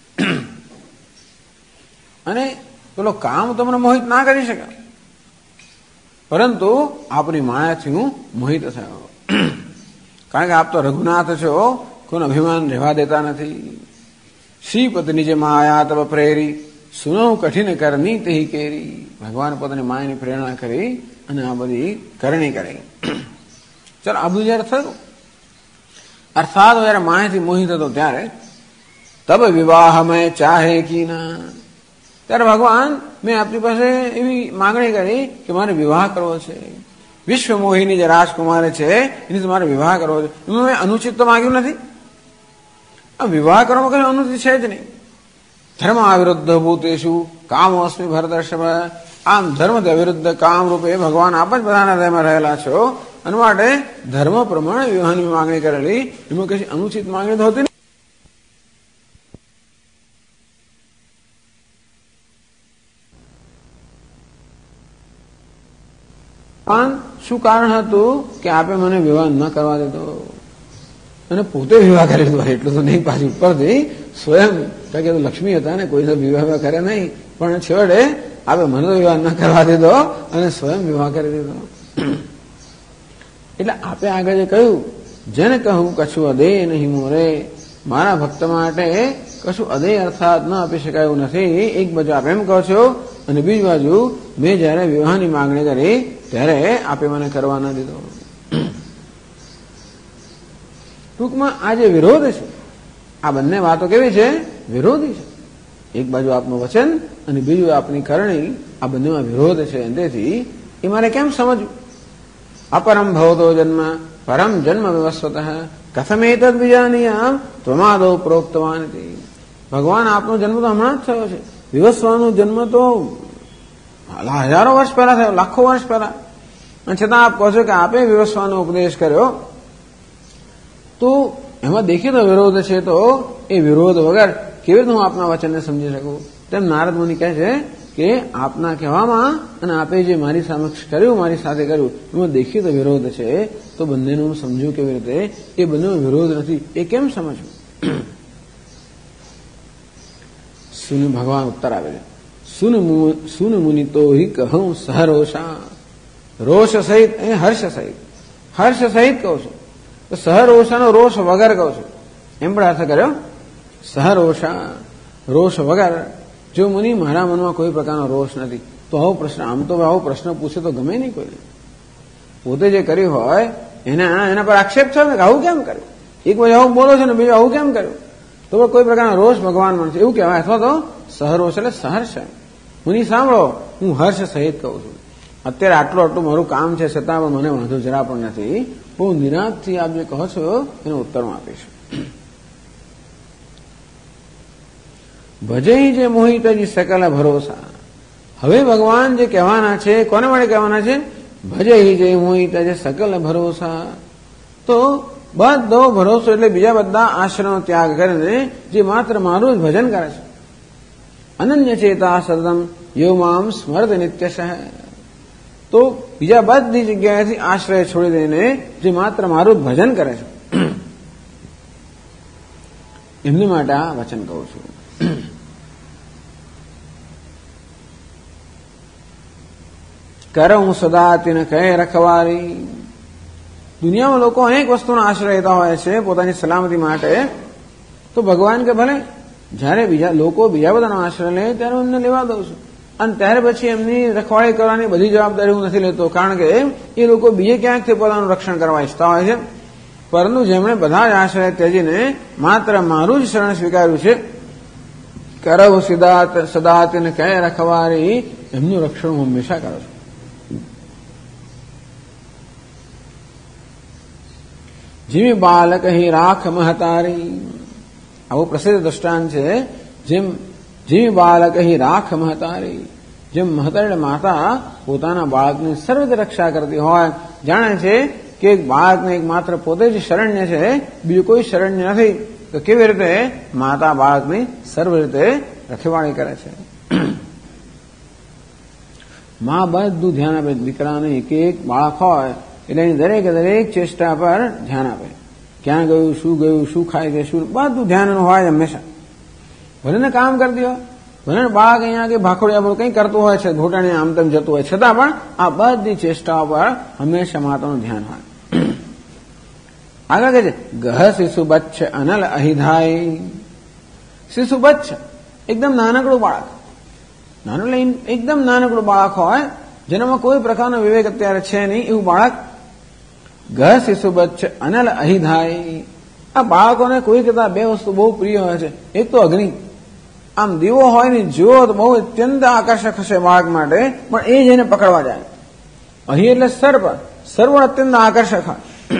અને પેલો કામ તો મને મોહિત ના કરી શકે પરંતુ આપણી માયાથી હું મોહિત થયો. કારણ કે આપ તો રઘુનાથ છો, કોઈનું અભિમાન રહેવા દેતા નથી. શ્રીપતિ નિજ માયા તબ પ્રેરી, સુનો કઠિન કરની તે કેરી. ભગવાન પોતાની માયાની પ્રેરણા કરી અને આ બધી કરણી કરી. ચાલો આ બધું જયારે થયું અર્થાત જયારે માયાથી મોહિત હતો ત્યારે તબ વિવાહ મેં ચાહે કી ના, ત્યારે ભગવાન મેં આપની પાસે એવી માંગણી કરી કે મારે વિવાહ કરવો છે. વિશ્વ મોહિની જે રાજકુમારી છે એની તો મારે વિવાહ કરવો છે. મેં અનુચિત તો માંગ્યું નથી. આ વિવાહ કરવામાં કઈ અનુચિત છે જ નહીં. ધર્મ અવિરુદ્ધ ભૂતેશુ કામોસ્મી ભરતર્ષભ. આમ ધર્મ અવિરુદ્ધ કામ રૂપે ભગવાન આપ જ બધાના હૃદયમાં રહેલા છો અને માટે ધર્મ પ્રમાણે વિવાહની માંગણી કરેલી, એમાં કઈ અનુચિત માંગણી તો હોતી પણ શું કારણ હતું કે આપે મને વિવાહ ન કરવા દેતો અને પોતે વિવાહ કરી દીધો. એટલું તો નહીં, પાછી ઉપરથી સ્વયં કે લક્ષ્મી હતા ને કોઈને વિવાહ કરે નહીં, પણ છેવટે આપે મને તો વિવાહ ન કરવા દીધો અને સ્વયં વિવાહ કરી દીધો. એટલે આપે આગળ જે કહ્યું, જેને કહું કશું અદેય નહીં મોરે, મારા ભક્ત માટે કશું અદેય અર્થાત ન આપી શકાય એવું નથી. એક બાજુ આપ એમ કહો છો અને બીજી બાજુ મેં જયારે વિવાહની માંગણી કરી ત્યારે આપે મને કરવા ન દીધો. ટૂંકમાં આ જે વિરોધ છે, આ બંને વાતો કેવી છે? વિરોધી છે. એક બાજુ આપનું વચન અને બીજું આપની કરણી, આ બંનેમાં વિરોધ છે. તેથી એ મારે કેમ સમજવું? અપરમ ભવતો જન્મ પરમ જન્મ વિવસ્વતઃ કથમેતદ વિજાનીયામ ત્વમાદો પ્રોક્તવાન. ભગવાન આપનો જન્મ તો હમણાં જ થયો છે. વિવસ્વાનો જન્મ તો હજારો વર્ષ પહેલા થયો, લાખો વર્ષ પહેલા. અને છતાં આપ કહો છો કે આપે વિવસ્વાનો ઉપદેશ કર્યો, તો એમાં દેખીતો વિરોધ છે. તો એ વિરોધ વગર કેવી રીતે હું આપના વચનને સમજી શકું? તેમ નારદ મુનિ કહે છે કે આપના કહેવામાં અને આપે જે મારી સમક્ષ કર્યું, મારી સાથે કર્યું, એમાં દેખીતો વિરોધ છે. તો બંનેનું સમજવું કેવી રીતે? એ બંનેનો વિરોધ નથી, એ કેમ સમજવું? સુન ભગવાન ઉત્તર આપે છે, સુન મુનિ તો હિ કહું સહરોષા. રોષ સહિત એ હર્ષ સહિત, હર્ષ સહિત કહું છું. તો સહરોષાનો રોષ વગર કહું છું, એમ પણ અર્થ કર્યો. સહરોષા, રોષ વગર. જો મુનિ મારા મનમાં કોઈ પ્રકારનો રોષ નથી, તો આવો પ્રશ્ન, આમ તો આવો પ્રશ્ન પૂછે તો ગમે નહીં કોઈને. પોતે જે કર્યું હોય એના પર આક્ષેપ છે ને, આવું કેમ કર્યું? એક બાજુ આવું બોલો છો ને બીજું આવું કેમ કર્યું? તો કોઈ પ્રકારનો રોષ ભગવાનમાં છે એવું કહેવાય. અથવા તો સહરોષ એટલે સહર્ષ. મુનિ સાંભળો, હું હર્ષ સહિત કહું છું. અત્યારે આટલું મારું કામ છે, છતાં પણ મને વાંધો જરા પણ નથી. બહુ નિરાશથી આપ જે કહો છો એનો ઉત્તરમાં આપીશું. ભજઈ જે મોહિતજી સકલ ભરોસા. હવે ભગવાન જે કહેવાના છે, કોને માટે કહેવાના છે? ભજઈ જે મોહિત જે સકલ ભરોસા. તો બધો ભરોસો એટલે બીજા બધા આશ્રમનો ત્યાગ કરીને જે માત્ર મારું જ ભજન કરે છે. અનન્ય ચેતા સતતમ યો મામ સ્મરત નિત્યશ. તો બીજા બધી જગ્યાએથી આશ્રય છોડી દઈને જે માત્ર મારું જ ભજન કરે છે, એમની માટે આ વચન કહું છું. કરું સદા તેને કહે રખવારી. દુનિયામાં લોકો અનેક વસ્તુનો આશ્રય લેતા હોય છે પોતાની સલામતી માટે. તો ભગવાન કે ભલે જયારે લોકો બીજા બધાનો આશ્રય લે ત્યારે હું એમને લેવા દઉં છું, અને ત્યારે પછી એમની રખવાળી કરવાની બધી જવાબદારી હું નથી લેતો, કારણ કે એ લોકો બીજે ક્યાંકથી પોતાનું રક્ષણ કરવા ઈચ્છતા હોય છે. પરંતુ જેમણે બધા જ આશ્રય ત્યજીને માત્ર મારું જ શરણ સ્વીકાર્યું છે, કરવ સદા તેને કહે રખવારી, એમનું રક્ષણ હું હંમેશા કરું છું. જેમ બાલક હી રાખ મહતારી. આવું પ્રસિદ્ધ દ્રષ્ટાંત છે. જેમ બાલક હી રાખ મહતારી. જેમ મહતારી માતા પોતાના બાળકની સર્વ રીતે રક્ષા કરતી હોય, જાણે છે કે બાળકને એક માત્ર પોતે જ શરણ્ય છે, બીજું કોઈ શરણ્ય નથી, તો કેવી રીતે માતા બાળકની સર્વ રીતે રખવાળી કરે છે. માં બધું ધ્યાન આપે. દીકરાને એક બાળક હોય એટલે એની દરેક ચેષ્ટા પર ધ્યાન આપે. ક્યાં ગયું, શું ખાય છે, શું, બધું ધ્યાન એનું હોય હંમેશા. ભલે કામ કરતી હોય, ભલે બાળક અહીંયા કે ભાખોડિયા કંઈ કરતું હોય છે, ઘોટાણે આમ તેમ જતું હોય, છતાં પણ આ બધી ચેષ્ટાઓ પર હંમેશા માતાનું ધ્યાન હોય. આગળ કહે છે ગહ શિશુ બચ્છ અનલ અહિધાય. શિશુ બચ્છ એકદમ નાનકડું બાળક, એકદમ નાનકડું બાળક હોય, જેનામાં કોઈ પ્રકારનો વિવેક અત્યારે છે નહીં, એવું બાળક. ગહ શિશુ બચ્છ અનલ અહિધાય. આ બાળકોને કોઈ કહેતા બે વસ્તુ બહુ પ્રિય હોય છે. એક તો અગ્નિ. આમ દીવો હોય ને જુઓ તો બહુ અત્યંત આકર્ષક હશે બાળક માટે, પણ એ જઈને પકડવા જાય. અહીં એટલે સર્વ અત્યંત આકર્ષક હોય.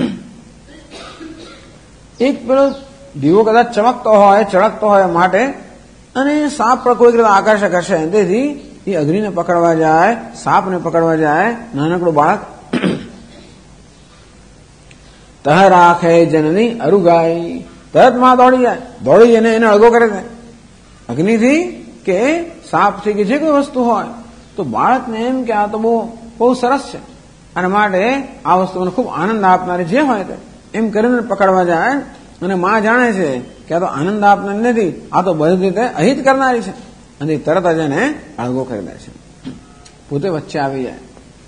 એક પેલો દીવો કદાચ ચળકતો હોય માટે, અને સાપ પણ કોઈ રીતે આકર્ષક હશે, તેથી એ અગ્નિને પકડવા જાય, સાપને પકડવા જાય નાનકડું બાળક. તહ રાખે જનની અરુગાય. તરત માં દોડી જઈને એને અળગો કરે છે અગ્નિથી કે સાપથી કે જે કોઈ વસ્તુ હોય. તો બાળકને એમ કે આ તો બહુ સરસ છે, અને માટે આ વસ્તુને ખૂબ આનંદ આપનારી જે હોય તે એમ કરીને પકડવા જાય અને માં જાણે છે કે આ તો આનંદ આપનારી નથી, આ તો બધી રીતે અહિત કરનારી છે, અને તરત જ એને અળગો કરી દે છે, પોતે વચ્ચે આવી જાય.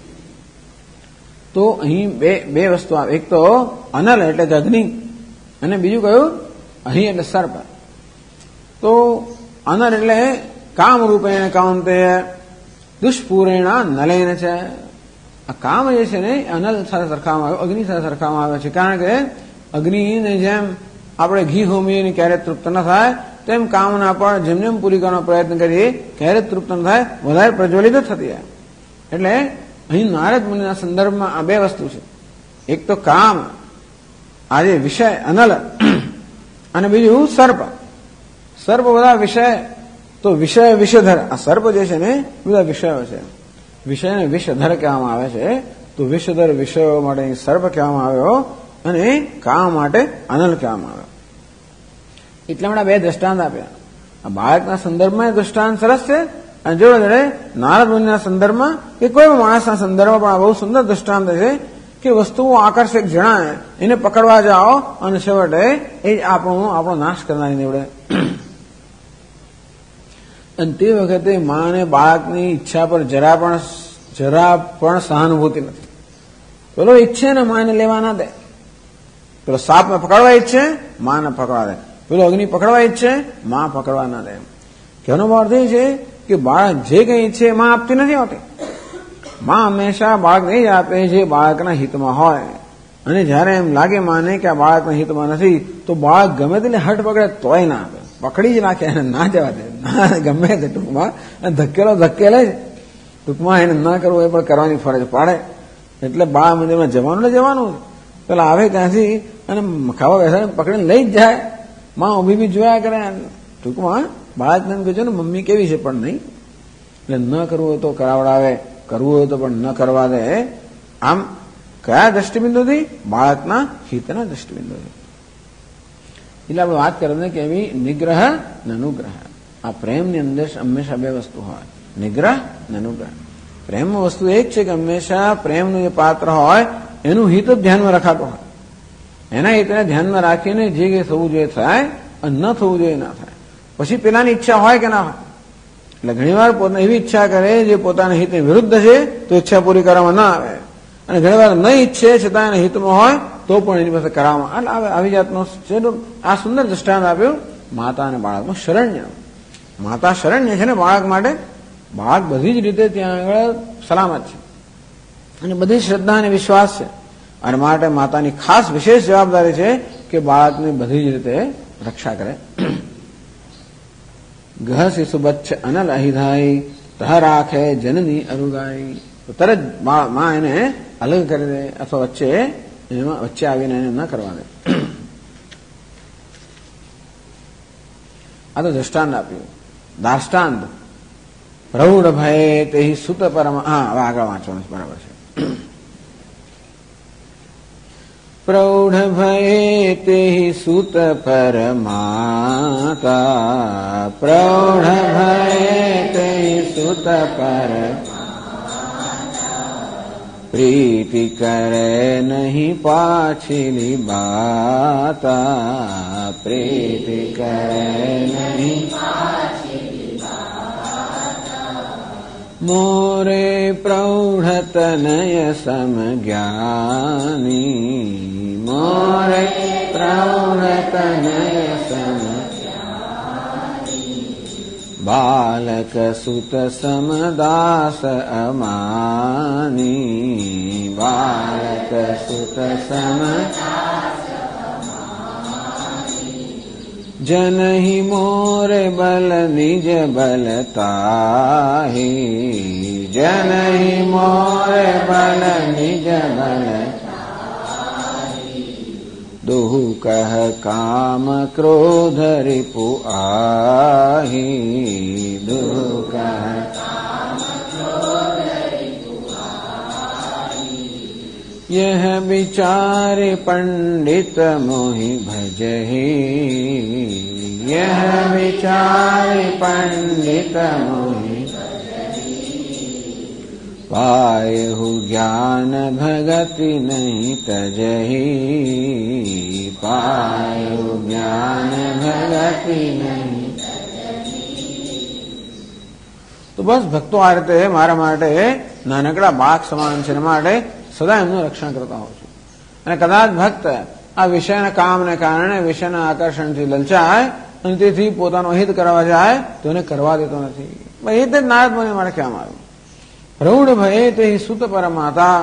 તો અહીં બે વસ્તુ આવે, એક તો અનલ એટલે કે અગ્નિ, અને બીજું કયું અહીં એટલે સર્પ. તો અનલ એટલે કામ રૂપેણ કાંતે દુષ્પૂરેણ નલેન છે. આ કામ જે છે ને અનલ સાથે સરખાવવામાં આવ્યો, અગ્નિ સાથે સરખાવવામાં આવે છે, કારણ કે અગ્નિને જેમ આપણે ઘી હોમીએ ક્યારે તૃપ્ત ન થાય તેમ કામના પણ જેમ જેમ પૂરી કરવાનો પ્રયત્ન કરીએ ક્યારે તૃપ્ત ન થાય, વધારે પ્રજ્વલિત થતી જાય. એટલે અહીં નારદ મુનિના સંદર્ભમાં આ બે વસ્તુ છે, એક તો કામ આ જે વિષય અનલ, અને બીજું સર્પ. સર્પ બધા વિષય, તો વિષય વિષધર, આ સર્પ જે છે ને બધા વિષયો છે, વિષયને વિષધર કહેવામાં આવે છે. તો વિષધર વિષયો માટે સર્પ કહેવામાં આવ્યો અને કામ માટે અનલ કહેવામાં આવ્યો. એટલા માટે બે દ્રષ્ટાંત આપ્યા. આ બાળકના સંદર્ભમાં દ્રષ્ટાંત સરસ છે, અને જોડે જોડે નારદ મુનિના સંદર્ભમાં કે કોઈ માણસના સંદર્ભમાં પણ આ બહુ સુંદર દ્રષ્ટાંત છે કે વસ્તુઓ આકર્ષક જણાય, એને પકડવા જાઓ અને છેવટે એ જ આપણો નાશ કરનારી નીવડે. અને તે વખતે મા અને બાળકની ઈચ્છા પર જરા પણ સહાનુભૂતિ નથી. પેલો ઈચ્છે ને માને લેવા ના દે, પેલો સાપને પકડવા ઈચ્છે માને પકડવા દે, પેલો અગ્નિ પકડવા ઈચ્છે માં પકડવા ના દે. કહેવાનો અર્થ એ છે કે બાળક જે કંઈ ઈચ્છે માં આપતી નથી હોતી. માં હંમેશા બાળકને જ આપે જે બાળકના હિતમાં હોય, અને જયારે એમ લાગે માને કે આ બાળકના હિતમાં નથી તો બાળક ગમે તેને હટ પકડે તોય ના આપે, પકડી જ નાખે, એને ના જવા દે, ના ગમે તે ટૂંકમાં ધકેલે જ, ટૂંકમાં એને ના કરવું એ પણ કરવાની ફરજ પાડે. એટલે બાળ મંદિરમાં જવાનું ને જવાનું, પેલા આવે ત્યાંથી અને ખાવા બેસાડીને પકડીને લઈ જ જાય. માં ઉભી બી જોયા કરે, ટૂંકમાં બાળકને એમ કહે છે ને મમ્મી કેવી છે પણ નહીં. એટલે ન કરવું હોય તો કરાવડાવે, કરવું હોય તો પણ ન કરવા દે. આમ કયા દ્રષ્ટિબિંદુથી? બાળકના હિતના દ્રષ્ટિબિંદુથી. એટલે આપણે વાત કરીએ કે એવી નિગ્રહ અને અનુગ્રહ. આ પ્રેમની અંદર હંમેશા બે વસ્તુ હોય, નિગ્રહ અને અનુગ્રહ. પ્રેમ વસ્તુ એક છે કે હંમેશા પ્રેમનું જે પાત્ર હોય એનું હિત જ ધ્યાનમાં રખાતું હોય, એના હિતને ધ્યાનમાં રાખીને જે કંઈ થવું જોઈએ થાય અને ન થવું જોઈએ ના થાય. પછી પેલાની ઈચ્છા હોય કે ના હોય. એટલે ઘણીવાર પોતાને એવી ઈચ્છા કરે જે પોતાના હિતની વિરુદ્ધ છે તો ઈચ્છા પૂરી કરવામાં ના આવે, અને ઘણીવાર ન ઈચ્છે છતાં એના હિતમાં હોય તો પણ એની પાસે કરવામાં એટલે આવી જાતનો આ સુંદર દ્રષ્ટાંત આપ્યું માતા અને બાળકમાં શરણ્ય. માતા શરણ્ય છે ને બાળક માટે. બાળક બધી જ રીતે ત્યાં આગળ સલામત છે અને બધી શ્રદ્ધા અને વિશ્વાસ છે, અને માટે માતાની ખાસ વિશેષ જવાબદારી છે કે બાળકની બધી જ રીતે રક્ષા કરે. ગહ શિશુ બચ્છ અનલ અહિધાઈ તહ રાખે જનની અરુગાઈ. તો તરત માં એને અલગ કરી દે અથવા વચ્ચે આવીને એને ન કરવા દે. આ તો દ્રષ્ટાંત આપ્યું. દાષ્ટાંત પ્રૌઢ ભય તે સુત પરમ. હા, હવે આગળ વાંચવાનું બરાબર છે. પ્રૌઢ ભય તે સુત પરમાતા, પ્રૌઢ ભય તે સુત પર પ્રીતિ કરે નહીં પાછલી બાતા, પ્રીતિ કરે નહીં મોરે પ્રૌઢ તનય સમજ્ઞાની, મોરે પ્રૌઢ તનય સમજ્ઞાની, બાલક સુત સમદાસ અમાની, બાલક સુત સમદાસ જનહી મોરે બલ નિજ બલતાહી, જનહી મોરે બલ નિજ બલતાહી, દુહુ કહ કામ ક્રોધ રિપુ આહી, દુહુ કહ કામ ક્રોધ રિપુ આહી, यह विचारे पंडित मोहि भजहि, यह विचारे पंडित मोहि भजहि, पायहु ज्ञान भगति नहीं तजही, पायहु ज्ञान भगति नहीं। તો બસ ભક્તો આ રીતે મારા માટે નાનકડા બાળક સમાન છે, માટે સદા એમનું રક્ષણ કરતા હોઉં છું. અને કદાચ ભક્ત આ વિષયના કામને કારણે વિષયના આકર્ષણથી લલચાય અને તેથી પોતાનો હિત કરવા જાય તો એને કરવા દેતો નથી. એ રીતે નારદ મુનિ મારે કહેવામાં આવ્યું. પ્રૌઢ ભયે તે સુત પરમાતા.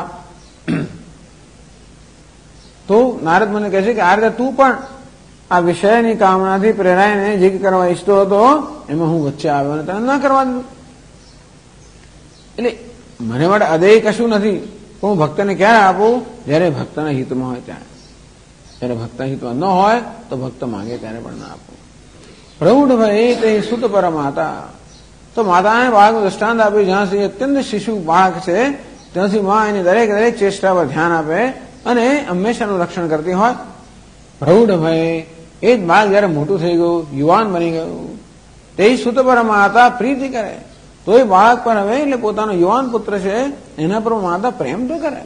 તો નારદ મુનિ કહે છે કે આ રીતે તું પણ આ વિષયની કામનાથી પ્રેરાઈને જે કરવા ઈચ્છતો હતો એમાં હું વચ્ચે આવ્યો અને તને ન કરવા દીધું. એટલે મને માટે અદેય કશું નથી, પણ હું ભક્તને ક્યારે આપું? જયારે ભક્તના હિતમાં હોય ત્યારે. જયારે ભક્તના હિતમાં ન હોય તો ભક્ત માંગે ત્યારે પણ ના આપું. પ્રૌઢ ભયે તે સુત પરમાતા. તો માતાને બાળકનું દ્રષ્ટાંત આપ્યું, જ્યાં સુધી અત્યંત શિશુ બાળક છે ત્યાં સુધી માં એની દરેક દરેક ચેષ્ટા પર ધ્યાન આપે અને હંમેશાનું રક્ષણ કરતી હોય. પ્રૌઢ ભયે એ જ બાળક જયારે મોટું થઈ ગયું, યુવાન બની ગયું, તે સુત પરમાતા પ્રીતિ કરે. તો એ બાળક પર હવે એટલે પોતાનો યુવાન પુત્ર છે એના પર માતા પ્રેમ તો કરે,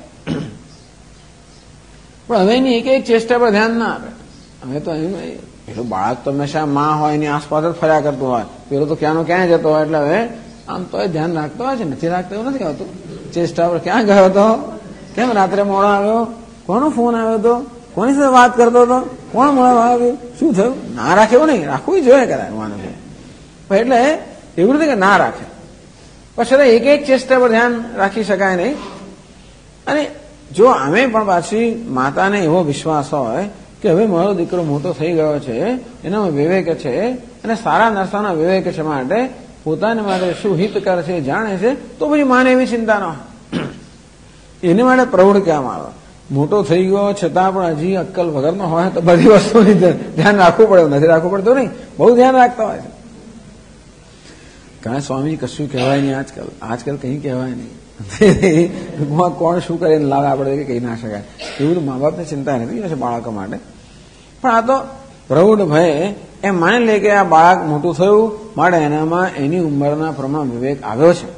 પણ હવે એની એક એક ચેષ્ટા પર ધ્યાન ના આપે. હવે તો પેલું બાળક તો હંમેશા માં હોય એની આસપાસ જ ફર્યા કરતું હોય, પેલો તો ક્યાંનો ક્યાં જતો હોય, એટલે હવે આમ તો ધ્યાન રાખતો હોય છે. નથી રાખતો એવું નથી આવતું. ચેષ્ટા પર ક્યાં ગયો હતો, કેમ રાત્રે મોડો આવ્યો, કોનો ફોન આવ્યો હતો, કોની સાથે વાત કરતો હતો, કોણ મળવા આવ્યું, શું થયું? ના રાખે એવું નહીં, રાખવું જોઈએ કદાચ માનું છે. એટલે એવું નથી કે ના રાખે, પછી એક એક ચેષ્ટા પર ધ્યાન રાખી શકાય નહીં. અને જો અમે પણ પાછી માતાને એવો વિશ્વાસ હોય કે હવે મારો દીકરો મોટો થઈ ગયો છે, એનામાં વિવેક છે અને સારા નરસાના વિવેક છે, માટે પોતાને માટે શું હિતકર છે જાણે છે, તો પછી માને એવી ચિંતા ન હોય. એને માટે પ્રૌઢ કહેવામાં આવે. મોટો થઈ ગયો છતાં પણ હજી અક્કલ વગરનો હોય તો બધી વસ્તુની ધ્યાન રાખવું પડે, નથી રાખવું પડતું નહીં, બહુ ધ્યાન રાખતા હોય છે. કારણ સ્વામીજી કશું કહેવાય નહીં આજકાલ કંઈ કહેવાય નહીં. કોણ શું કરીને લાવે આપણે કહી ના શકાય, એવું મા બાપને ચિંતા નથી બાળકો માટે. પણ આ તો પ્રૌઢ ભય એમ માની લે કે આ બાળક મોટું થયું, માટે એનામાં એની ઉંમરના પ્રમાણ વિવેક આવ્યો છે.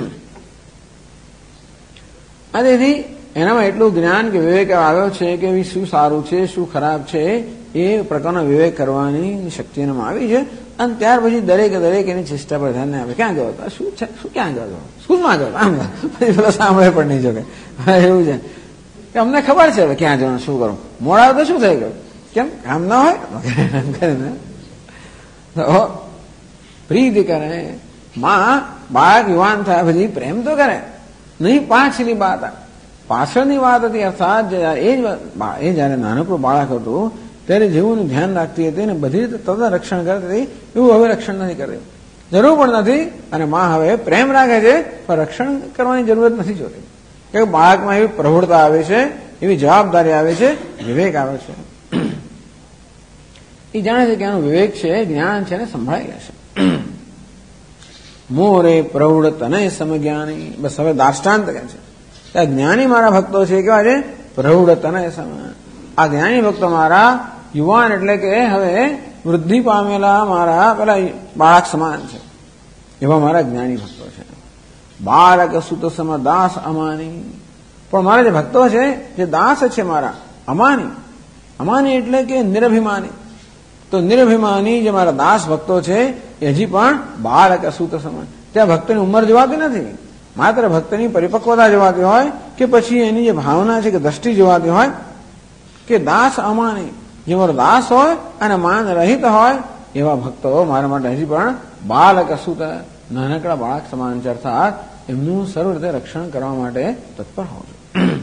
તેથી એનામાં એટલું જ્ઞાન કે વિવેક આવ્યો છે કે શું સારું છે શું ખરાબ છે એ પ્રકારનો વિવેક કરવાની શક્તિ એનામાં આવી છે. અને ત્યાર પછી દરેક એની ચેષ્ટા પર ધ્યાન આપે. ક્યાં ગયો હતો, શું છે, શું ક્યાં ગયો હતો, સ્કૂલમાં ગયો આમ, પછી પેલો સાંભળે પણ નહીં જોકે. એવું છે કે અમને ખબર છે હવે ક્યાં જવાનું, શું કરું, મોડા તો શું થઈ ગયું, કેમ કામ ના હોય પ્રીતિ કરે. માં બાળક યુવાન થયા પછી પ્રેમ તો કરે નહીં. પાછલી વાત, પાછળની વાત હતી. અર્થાત એ જયારે નાનકડું બાળક હતું ત્યારે જેવું ધ્યાન રાખતી હતી ને બધી રીતે તદ્દન રક્ષણ કરતી હતી, એવું હવે રક્ષણ નથી કરતી, જરૂર પણ નથી. અને માં હવે પ્રેમ રાખે છે પણ રક્ષણ કરવાની જરૂરત નથી જોતી, કે બાળકમાં એવી પ્રવૃત્તા આવે છે, એવી જવાબદારી આવે છે, વિવેક આવે છે. એ જાણે છે કે આનું વિવેક છે, જ્ઞાન છે ને સંભળાઈ ગયા છે. મોરે પ્રૌઢ તનય સમજ્ઞાની. બસ હવે દાષ્ટાંત કહે છે જ્ઞાની મારા ભક્તો છે, કેવા છે? પ્રૌઢ તનય સમ. આ જ્ઞાની ભક્તો મારા યુવાન એટલે કે હવે વૃદ્ધિ પામેલા મારા પેલા બાળક સમાન છે, એવા મારા જ્ઞાની ભક્તો છે. બાળક સુત સમ દાસ અમાની. પણ મારા જે ભક્તો છે, જે દાસ છે મારા, અમાની. અમાની એટલે કે નિરભિમાની. તો નિરભિમાની જે મારા દાસ ભક્તો છે એ હજી પણ બાળક સુત સમાન. ત્યાં ભક્તની ઉંમર જોવાતી નથી, માત્ર ભક્તની પરિપક્વતા જોવાતી હોય કે પછી એની જે ભાવના છે કે દ્રષ્ટિ જોવાતી હોય કે દાસ અમાની. જે મારો દાસ હોય અને માન રહિત હોય એવા ભક્તો મારા માટે હજી પણ બાળક સુત, નાનકડા બાળક સમાન છે. અર્થાત એમનું સર્વ રીતે રક્ષણ કરવા માટે તત્પર હોવું જોઈએ.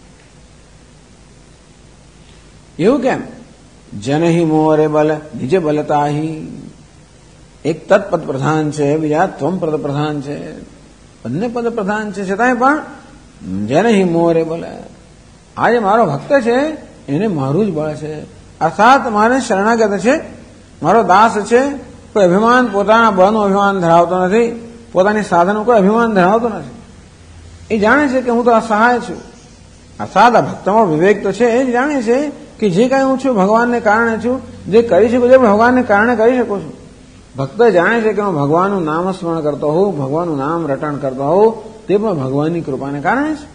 એવું કેમ? જનહી મોરે બલ નિજ બલતાહી. એક તત્પદ પ્રધાન છે, બીજા ત્વમ પદ પ્રધાન છે, બંને પદ પ્રધાન છે, છતાંય પણ જનહી મોરે બલ. આ જે મારો ભક્ત છે એને મારું જ બળ છે. અર્થાત મારે શરણાગત છે, મારો દાસ છે. કોઈ અભિમાન, પોતાના બળનું અભિમાન ધરાવતો નથી, પોતાની સાધનો કોઈ અભિમાન ધરાવતો નથી. એ જાણે છે કે હું તો અસહાય છું. અર્થાત આ ભક્તમાં વિવેક તો છે, એ જ જાણે છે કે જે કાંઈ હું છું ભગવાનને કારણે છું, જે કરી શકું છું ભગવાનને કારણે કરી શકું છું. ભક્ત જાણે છે કે હું ભગવાનનું નામ સ્મરણ કરતો હોઉં, ભગવાનનું નામ રટણ કરતો હોઉં તે પણ ભગવાનની કૃપાને કારણે છે.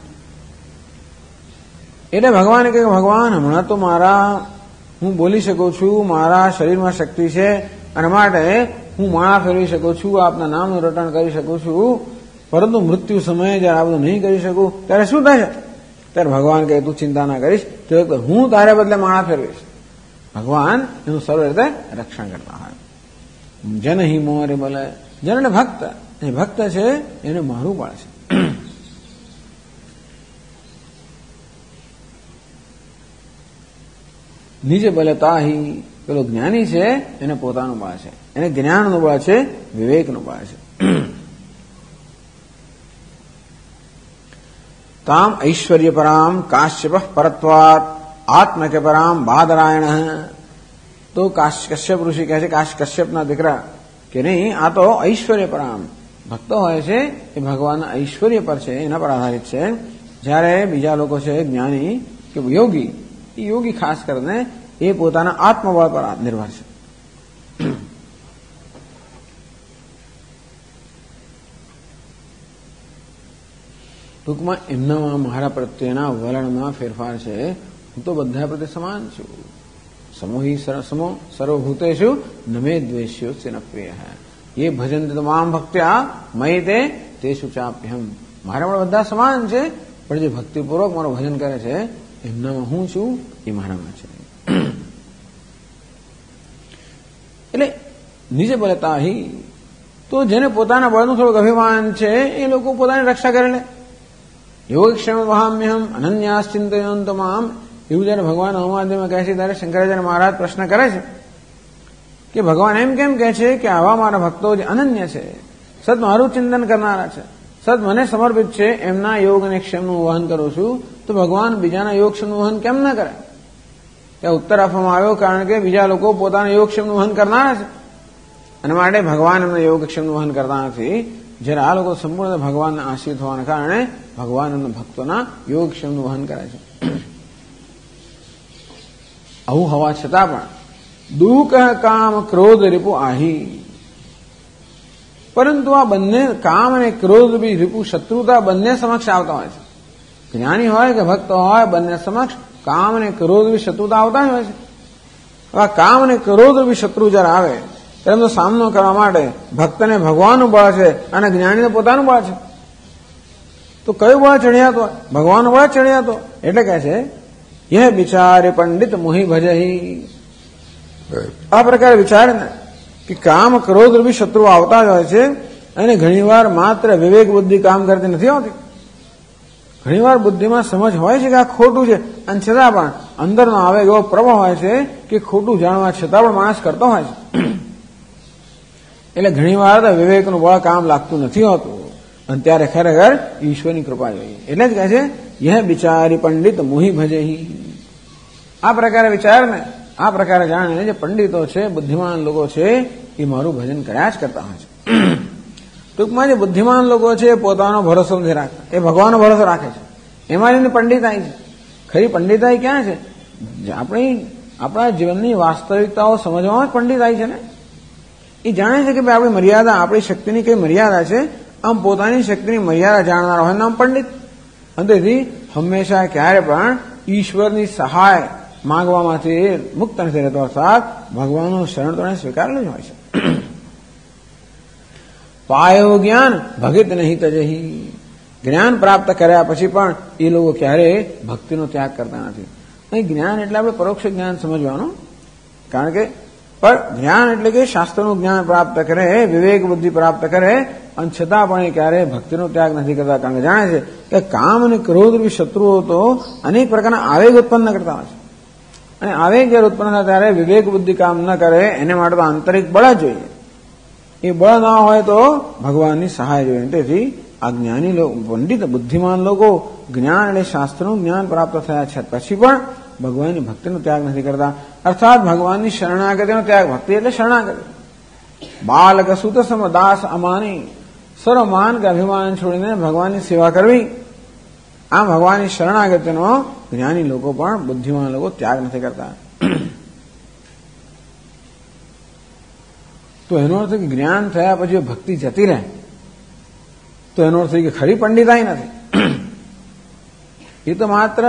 એટલે ભગવાને કહે ભગવાન હમણાં તો હું બોલી શકું છું, મારા શરીરમાં શક્તિ છે અને માટે હું માળા ફેરવી શકું છું, આપના નામનું રટણ કરી શકું છું, પરંતુ મૃત્યુ સમયે જયારે આ બધું નહીં કરી શકું ત્યારે શું થાય છે? ત્યારે ભગવાન કહે તું ચિંતા ના કરીશ, તો હું તારે બદલે માળા ફેરવીશ. ભગવાન એનું સર્વ રીતે રક્ષણ કરતા હોય. જન હિ મોરે બોલે, જન એટલે ભક્ત, એ ભક્ત છે એને મારું પાડે છે. નીચે બોલે તાહી, પેલો જ્ઞાની છે એને પોતાનું બળ છે, એને જ્ઞાનનું બળ છે, વિવેકનું બળ છે. તામ ઐશ્વર્ય પરામ કાશ્યપ પરત્વાત આત્મકે પરામ બાદરાયણ. તો કશ્યપ ઋષિ કહે છે, કશ્યપના દીકરા કે નહીં, આ તો ઐશ્વર્ય પરામ ભક્તો હોય છે એ ભગવાનના ઐશ્વર્ય પર છે, એના પર આધારિત છે. જ્યારે બીજા લોકો છે જ્ઞાની કે યોગી, એ યોગી ખાસ કરીને એ પોતાના આત્મબળ પર નિર્ભર છે. ટૂંકમાં એમનામાં મારા પ્રત્યેના વલણમાં ફેરફાર છે. હું તો બધા પ્રત્યે સમાન છું. સમોહી સમો સર્વભૂતેષુ નમે દ્વેષ્યો ન પ્રિય. એ ભજન તમામ ભક્ત્યા મય તે શુચાપ્યહમ. મારા પણ બધા સમાન છે, પણ જે ભક્તિપૂર્વક મારું ભજન કરે છે એમનામાં હું છું, એ મારામાં છે. એટલે નીચે બોલે તાહી, તો જેને પોતાના બળનું થોડુંક અભિમાન છે એ લોકો પોતાની રક્ષા કરે લે. યોગક્ષેમ વહામ્યહમ અનન્યાસ ચિંતયંતો મામ. એવું જયારે ભગવાન હનુમાનજીમાં કહે છે ત્યારે શંકરાચાર્ય મહારાજ પ્રશ્ન કરે છે કે ભગવાન એમ કેમ કહે છે કે આવા મારા ભક્તો જે અનન્ય છે, સદ મારું ચિંતન કરનારા છે, સદ મને સમર્પિત છે, એમના યોગ અને ક્ષેમનું વહન કરું છું, તો ભગવાન બીજાના યોગક્ષેમનું વહન કેમ ન કરે? ત્યાં ઉત્તર આપવામાં આવ્યો કારણ કે બીજા લોકો પોતાના યોગક્ષેમનું વહન કરનારા છે અને માટે ભગવાન એમના યોગક્ષેમનું વહન કરતા નથી. જ્યારે આ લોકો સંપૂર્ણ ભગવાનના આશ્રિત હોવાના કારણે ભગવાન એમના ભક્તોના યોગક્ષેમનું વહન કરે છે. આવું હોવા છતાં પણ દુઃખ કામ ક્રોધ રીપુ આહી, પરંતુ આ બંને કામ અને ક્રોધ રીપુ શત્રુતા બંને સમક્ષ આવતા હોય છે. જ્ઞાની હોય કે ભક્ત હોય, બંને સમક્ષ કામ અને ક્રોધ શત્રુતા આવતા જ હોય છે. હવે કામ અને ક્રોધ શત્રુ જયારે આવે ત્યારે એમનો સામનો કરવા માટે ભક્તને ભગવાનનું બળ છે અને જ્ઞાનીને પોતાનું બળ છે. તો કયું બળ ચડિયાતો? ભગવાનનું બળ ચડિયાતો. એટલે કહે છે यह विचार पंडित मोहि भजही. આ પ્રકારે વિચાર ને કે કામ ક્રોધ રૂપી શત્રુ આવતા જ હોય છે અને ઘણીવાર માત્ર વિવેક બુદ્ધિ કામ કરતી નથી હોતી. ઘણીવાર બુદ્ધિમાં સમજ હોય છે કે આ ખોટું છે અને છતાં પણ અંદરનો આવેગ એવો પ્રભાવ હોય છે કે ખોટું જાણવા છતાં પણ માણસ કરતો હોય છે. એટલે ઘણીવાર વિવેકનું બળ કામ લાગતું નથી હોતું અને ત્યારે ખરેખર ઈશ્વરની કૃપા જોઈએ. એટલે જ કહે છે यह विचारी पंडित मोहि भजेही. આ પ્રકારે વિચાર ને આ પ્રકારે જાણે જે પંડિતો છે, બુદ્ધિમાન લોકો છે, એ મારું ભજન કર્યા જ કરતા હોય છે. ટૂંકમાં જે બુદ્ધિમાન લોકો છે પોતાનો ભરોસો નથી રાખતા, એ ભગવાનનો ભરોસો રાખે છે. એમાં એની પંડિતાઈ છે. ખરી પંડિતાઈ ક્યાં છે? આપણા જીવનની વાસ્તવિકતાઓ સમજવામાં જ પંડિતાઈ છે ને. એ જાણે છે કે ભાઈ આપણી મર્યાદા, આપણી શક્તિની કઈ મર્યાદા છે. આમ પોતાની શક્તિની મર્યાદા જાણનારા હોય નામ પંડિત. અને તેથી હંમેશા ક્યારે પણ ઈશ્વરની સહાય માંગવામાંથી મુક્ત નથી રહેતો, અર્થાત ભગવાનનું શરણ તો સ્વીકારેલું જ હોય છે. પાયો જ્ઞાન ભગત નહીં તજહી. જ્ઞાન પ્રાપ્ત કર્યા પછી પણ એ લોકો ક્યારેય ભક્તિનો ત્યાગ કરતા નથી. અહીં જ્ઞાન એટલે આપણે પરોક્ષ જ્ઞાન સમજવાનું, કારણ કે પણ જ્ઞાન એટલે કે શાસ્ત્રનું જ્ઞાન પ્રાપ્ત કરે, વિવેક બુદ્ધિ પ્રાપ્ત કરે અને છતાં પણ એ ક્યારેય ભક્તિનો ત્યાગ નથી કરતા. કારણ કે જાણે છે કે કામ અને ક્રોધ રૂપી શત્રુઓ તો અનેક પ્રકારના આવેગ ઉત્પન્ન કરતા હોય છે અને આવેગ જયારે ઉત્પન્ન થાય ત્યારે વિવેક બુદ્ધિ કામ ન કરે, એને માટે તો આંતરિક બળ જ જોઈએ. એ બળ ના હોય તો ભગવાનની સહાય જોઈએ. તેથી આ જ્ઞાની લોકો, પંડિત બુદ્ધિમાન લોકો જ્ઞાન એટલે શાસ્ત્રનું જ્ઞાન પ્રાપ્ત થયા છે પછી પણ ભગવાનની ભક્તિનો ત્યાગ નથી કરતા, અર્થાત ભગવાનની શરણાગતિનો ત્યાગ. ભક્તિ એટલે શરણાગતિ. બાલક સુત સમ દાસ અમાની. સર્વમાન કે અભિમાન છોડીને ભગવાનની સેવા કરવી, આમ ભગવાનની શરણાગતિનો જ્ઞાની લોકો પણ, બુદ્ધિમાન લોકો ત્યાગ નથી કરતા. તો એનો અર્થ કે જ્ઞાન થયા પછી ભક્તિ જતી રહે તો એનો અર્થ કે ખરી પંડિતાઈ નથી. એ તો માત્ર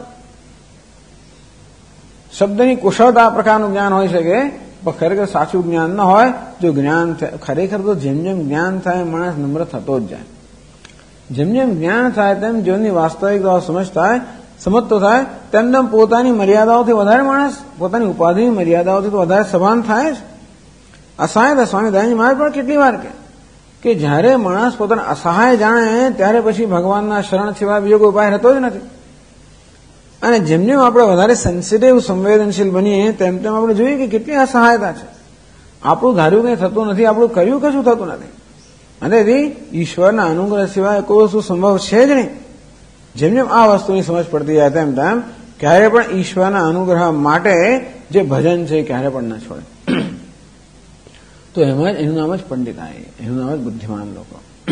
શબ્દની કુશળતા આ પ્રકારનું જ્ઞાન હોઈ શકે, પણ ખરેખર સાચું જ્ઞાન ન હોય. જો જ્ઞાન ખરેખર તો જેમ જેમ જ્ઞાન થાય માણસ નમ્ર થતો જ જાય. જેમ જેમ જ્ઞાન થાય તેમ જીવનની વાસ્તવિકતાઓ સમજતો થાય તેમ તેમ પોતાની મર્યાદાઓથી વધારે માણસ પોતાની ઉપાધિની મર્યાદાઓથી તો વધારે સભાન થાય જ. અસહાય સ્વામી દયાનંદ મહારાજ પણ કેટલી વાર કે જ્યારે માણસ પોતાના અસહાય જાણે ત્યારે પછી ભગવાનના શરણ સિવાય બીજો કોઈ ઉપાય રહેતો જ નથી. અને જેમ જેમ આપણે વધારે સેન્સિટિવ સંવેદનશીલ બનીએ તેમ તેમ આપણે જોઈએ કે કેટલી અસહાયતા છે. આપણું ધાર્યું કંઈ થતું નથી, આપણું કર્યું કશું થતું નથી. અને તેથી ઈશ્વરના અનુગ્રહ સિવાય કોઈ વસ્તુ સંભવ છે જ નહીં. જેમ જેમ આ વસ્તુની સમજ પડતી જાય તેમ તેમ ક્યારે પણ ઈશ્વરના અનુગ્રહ માટે જે ભજન છે ક્યારે પણ ન છોડે. તો એમાં એનું નામ જ પંડિતાઈ, એનું નામ જ બુદ્ધિમાન લોકો.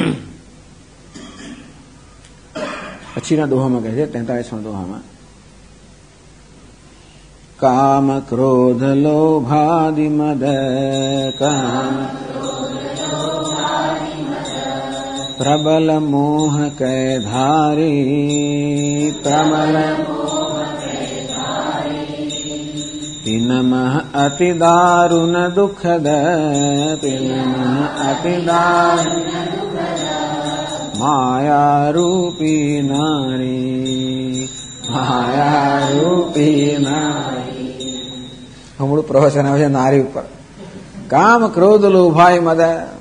પછીના દોહામાં કહે છે 43મા દોહામાં, કામ ક્રોધ લોભાદિ મદ પ્રબલ મોહ કે ધારી પ્રબલ પિનમઃ અતિ દારુણ દુઃખદ પિનમઃ અતિ દારુણ માયા રૂપી નારી માયા રૂપી નારી. હમણાં પ્રવચન આવે છે નારી ઉપર. કામ ક્રોધ લોભાય મદ,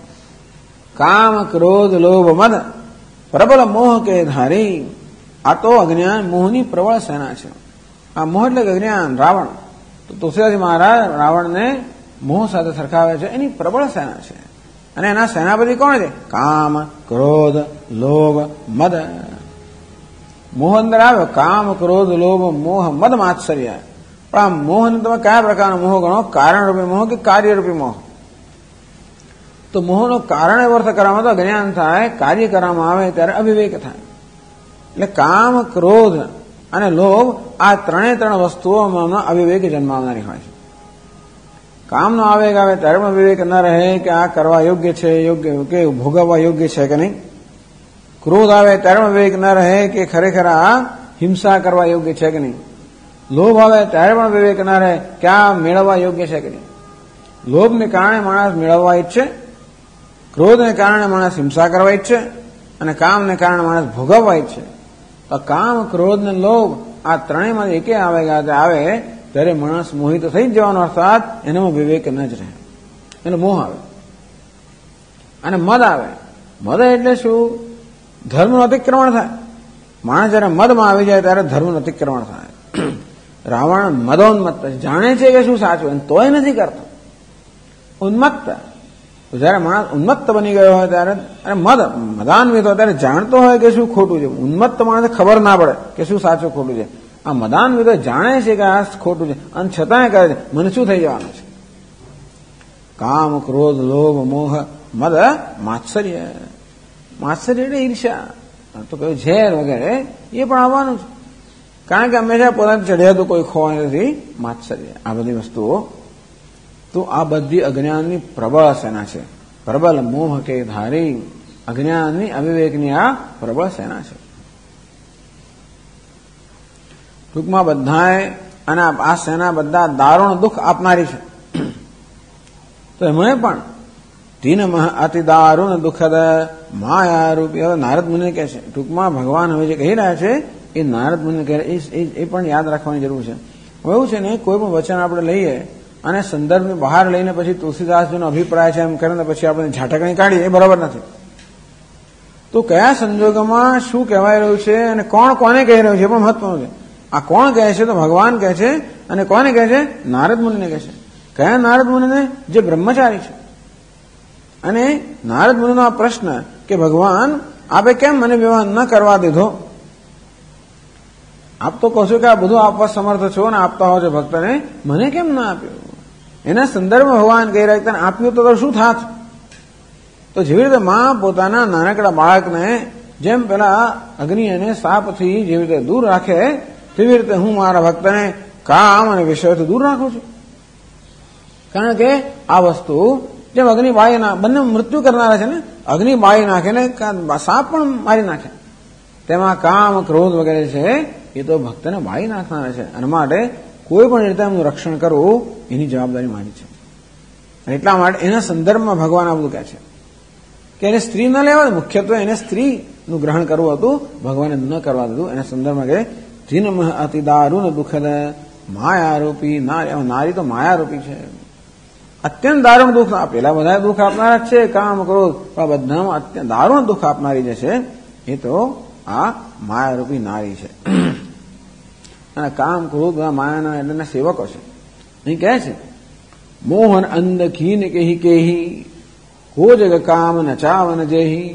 કામ ક્રોધ લોભ મદ પ્રબલ મોહ કે ધારી. આ તો અજ્ઞાન મોહની પ્રબળ સેના છે. આ મોહ એટલે અજ્ઞાન, રાવણ. તો તુલસીદાસ મહારાજ રાવણને મોહ સાથે સરખાવે છે, એની પ્રબળ સેના છે. અને એના સેનાપતિ કોણ છે? કામ ક્રોધ લોભ મદ. મોહ અંદર આવ્યો, કામ ક્રોધ લોભ મોહ મદ માત્સર્ય. પણ આ મોહને તમે કયા પ્રકારનો મોહ ગણો? કારણરૂપી મોહ કે કાર્યરૂપી મોહ? તો મોહનો કારણ એવો અર્થ કરવામાં તો જ્ઞાન થાય, કાર્ય કરવામાં આવે ત્યારે અવિવેક થાય. એટલે કામ ક્રોધ અને લોભ આ ત્રણ વસ્તુઓમાં અવિવેક જન્માવનારી હોય છે. કામનો આવેગ આવે ત્યારે પણ વિવેક ન રહે કે આ કરવા યોગ્ય છે, યોગ્ય કે ભોગવવા યોગ્ય છે કે નહીં. ક્રોધ આવે ત્યારે પણ વિવેક ન રહે કે ખરેખર આ હિંસા કરવા યોગ્ય છે કે નહીં. લોભ આવે ત્યારે પણ વિવેક ન રહે કે આ મેળવવા યોગ્ય છે કે નહીં. લોભને કારણે માણસ મેળવવા ઈચ્છે, ક્રોધને કારણે માણસ હિંસા કરવા ઈચ્છે, અને કામને કારણે માણસ ભોગવવા ઈચ્છે. તો કામ ક્રોધ ને લોભ આ ત્રણેયમાં એકે આવે ત્યારે માણસ મોહિત થઈ જ જવાનો, અર્થાત એનામાં વિવેક ન જ રહે, એનો મોહ આવે. અને મદ આવે. મદ એટલે શું? ધર્મનું અતિક્રમણ થાય. માણસ જયારે મદમાં આવી જાય ત્યારે ધર્મનું અતિક્રમણ થાય. રાવણ મદોન્મત્ત જાણે છે કે શું સાચું, તોય નથી કરતો. ઉન્મત્ત, જયારે માણસ ઉન્મત્ત બની ગયો હોય ત્યારે, અને મદાન્વિત હોય ત્યારે જાણતો હોય કે શું ખોટું છે. ઉન્મત્ત માણસ ખબર ના પડે કે શું સાચું ખોટું છે. આ મદાન્વિત જાણે છે કે આ ખોટું છે અને છતાંય કરે છે. મને શું થઈ જવાનું છે? કામ ક્રોધ લોભ મોહ મદ માત્સર્ય. માત્સર્ય એટલે ઈર્ષ્યા, તો કયું ઝેર વગેરે એ પણ આવવાનું છે. કારણ કે હંમેશા પોતાને ચઢ્યા તો કોઈ ખોવાય નથી. માત્સર્ય, આ બધી વસ્તુઓ, તો આ બધી અજ્ઞાનની પ્રબળ સેના છે. પ્રબલ મોહ કે ધારી, અજ્ઞાનની અવિવેકની આ પ્રબળ સેના છે. ટૂંકમાં બધાએ અને આ સેના બધા દારૂણ દુઃખ આપનારી છે. તો એમાં પણ તીનમઃ અતિ દારૂણ દુઃખદ માયા રૂપી. હવે નારદ મુનિ કહે છે, ટૂંકમાં ભગવાન હવે જે કહી રહ્યા છે એ નારદ મુનિ કહે એ પણ યાદ રાખવાની જરૂર છે. એવું છે ને, કોઈ પણ વચન આપણે લઈએ અને સંદર્ભની બહાર લઈને પછી તુલસીદાસજીનો અભિપ્રાય છે એમ કરીને પછી આપણે ઝાટકણી કાઢીએ, એ બરાબર નથી. તો કયા સંજોગોમાં શું કહેવાય રહ્યું છે અને કોણ કોને કહી રહ્યું છે એ પણ મહત્વનું છે. આ કોણ કહે છે? તો ભગવાન કહે છે. અને કોને કહે છે? નારદ મુનિને કહે છે. કયા નારદ મુનિને? જે બ્રહ્મચારી છે. અને નારદ મુનિનો આ પ્રશ્ન કે ભગવાન આપે કેમ મને વિવાહ ન કરવા દીધો? આપ તો કહો છો કે આ બધું આપવા સમર્થ છો ને આપતા હો છો ભક્તને, મને કેમ ના આપ્યું? એના સંદર્ભમાં ભગવાન કહી રહ્યા તને આપ્યું તો શું થાત? તો જેવી રીતે માં પોતાના નાનકડા બાળકને જેમ પેલા અગ્નિ અને સાપથી જેવી રીતે દૂર રાખે, તેવી રીતે હું મારા ભક્તને કામ અને વિષયોથી દૂર રાખું છું. કારણ કે આ વસ્તુ જેમ અગ્નિ બાળી બંને મૃત્યુ કરનારા છે ને, અગ્નિ બાળી નાખે ને સાપ પણ મારી નાખે, તેમાં કામ ક્રોધ વગેરે છે એ તો ભક્તને બાળી નાખનારા છે. અને માટે કોઈ પણ રીતે એમનું રક્ષણ કરવું એની જવાબદારી મારી છે. એટલા માટે એના સંદર્ભમાં ભગવાન આ બધું કહે છે કે એને સ્ત્રી ન લેવા, મુખ્યત્વે એને સ્ત્રીનું ગ્રહણ કરવું હતું, ભગવાને ન કરવા દીધું. એના સંદર્ભમાં કહે જીનમ અતિ દારૂણ દુઃખદ માયારૂપી નારી તો માયારૂપી છે, અત્યંત દારૂણ દુઃખ. પેલા બધા દુઃખ આપનારા જ છે, કામ ક્રોધ, પણ બધામાં અત્યંત દારૂણ દુઃખ આપનારી જે છે એ તો આ માયારૂપી નારી છે. અને કામ ક્રોધ માયાના એટલે સેવકો છે. અહીં કહે છે મોહન અંધ ખીન કેહી કેહી હો જગ કામ નચાવન જેહી.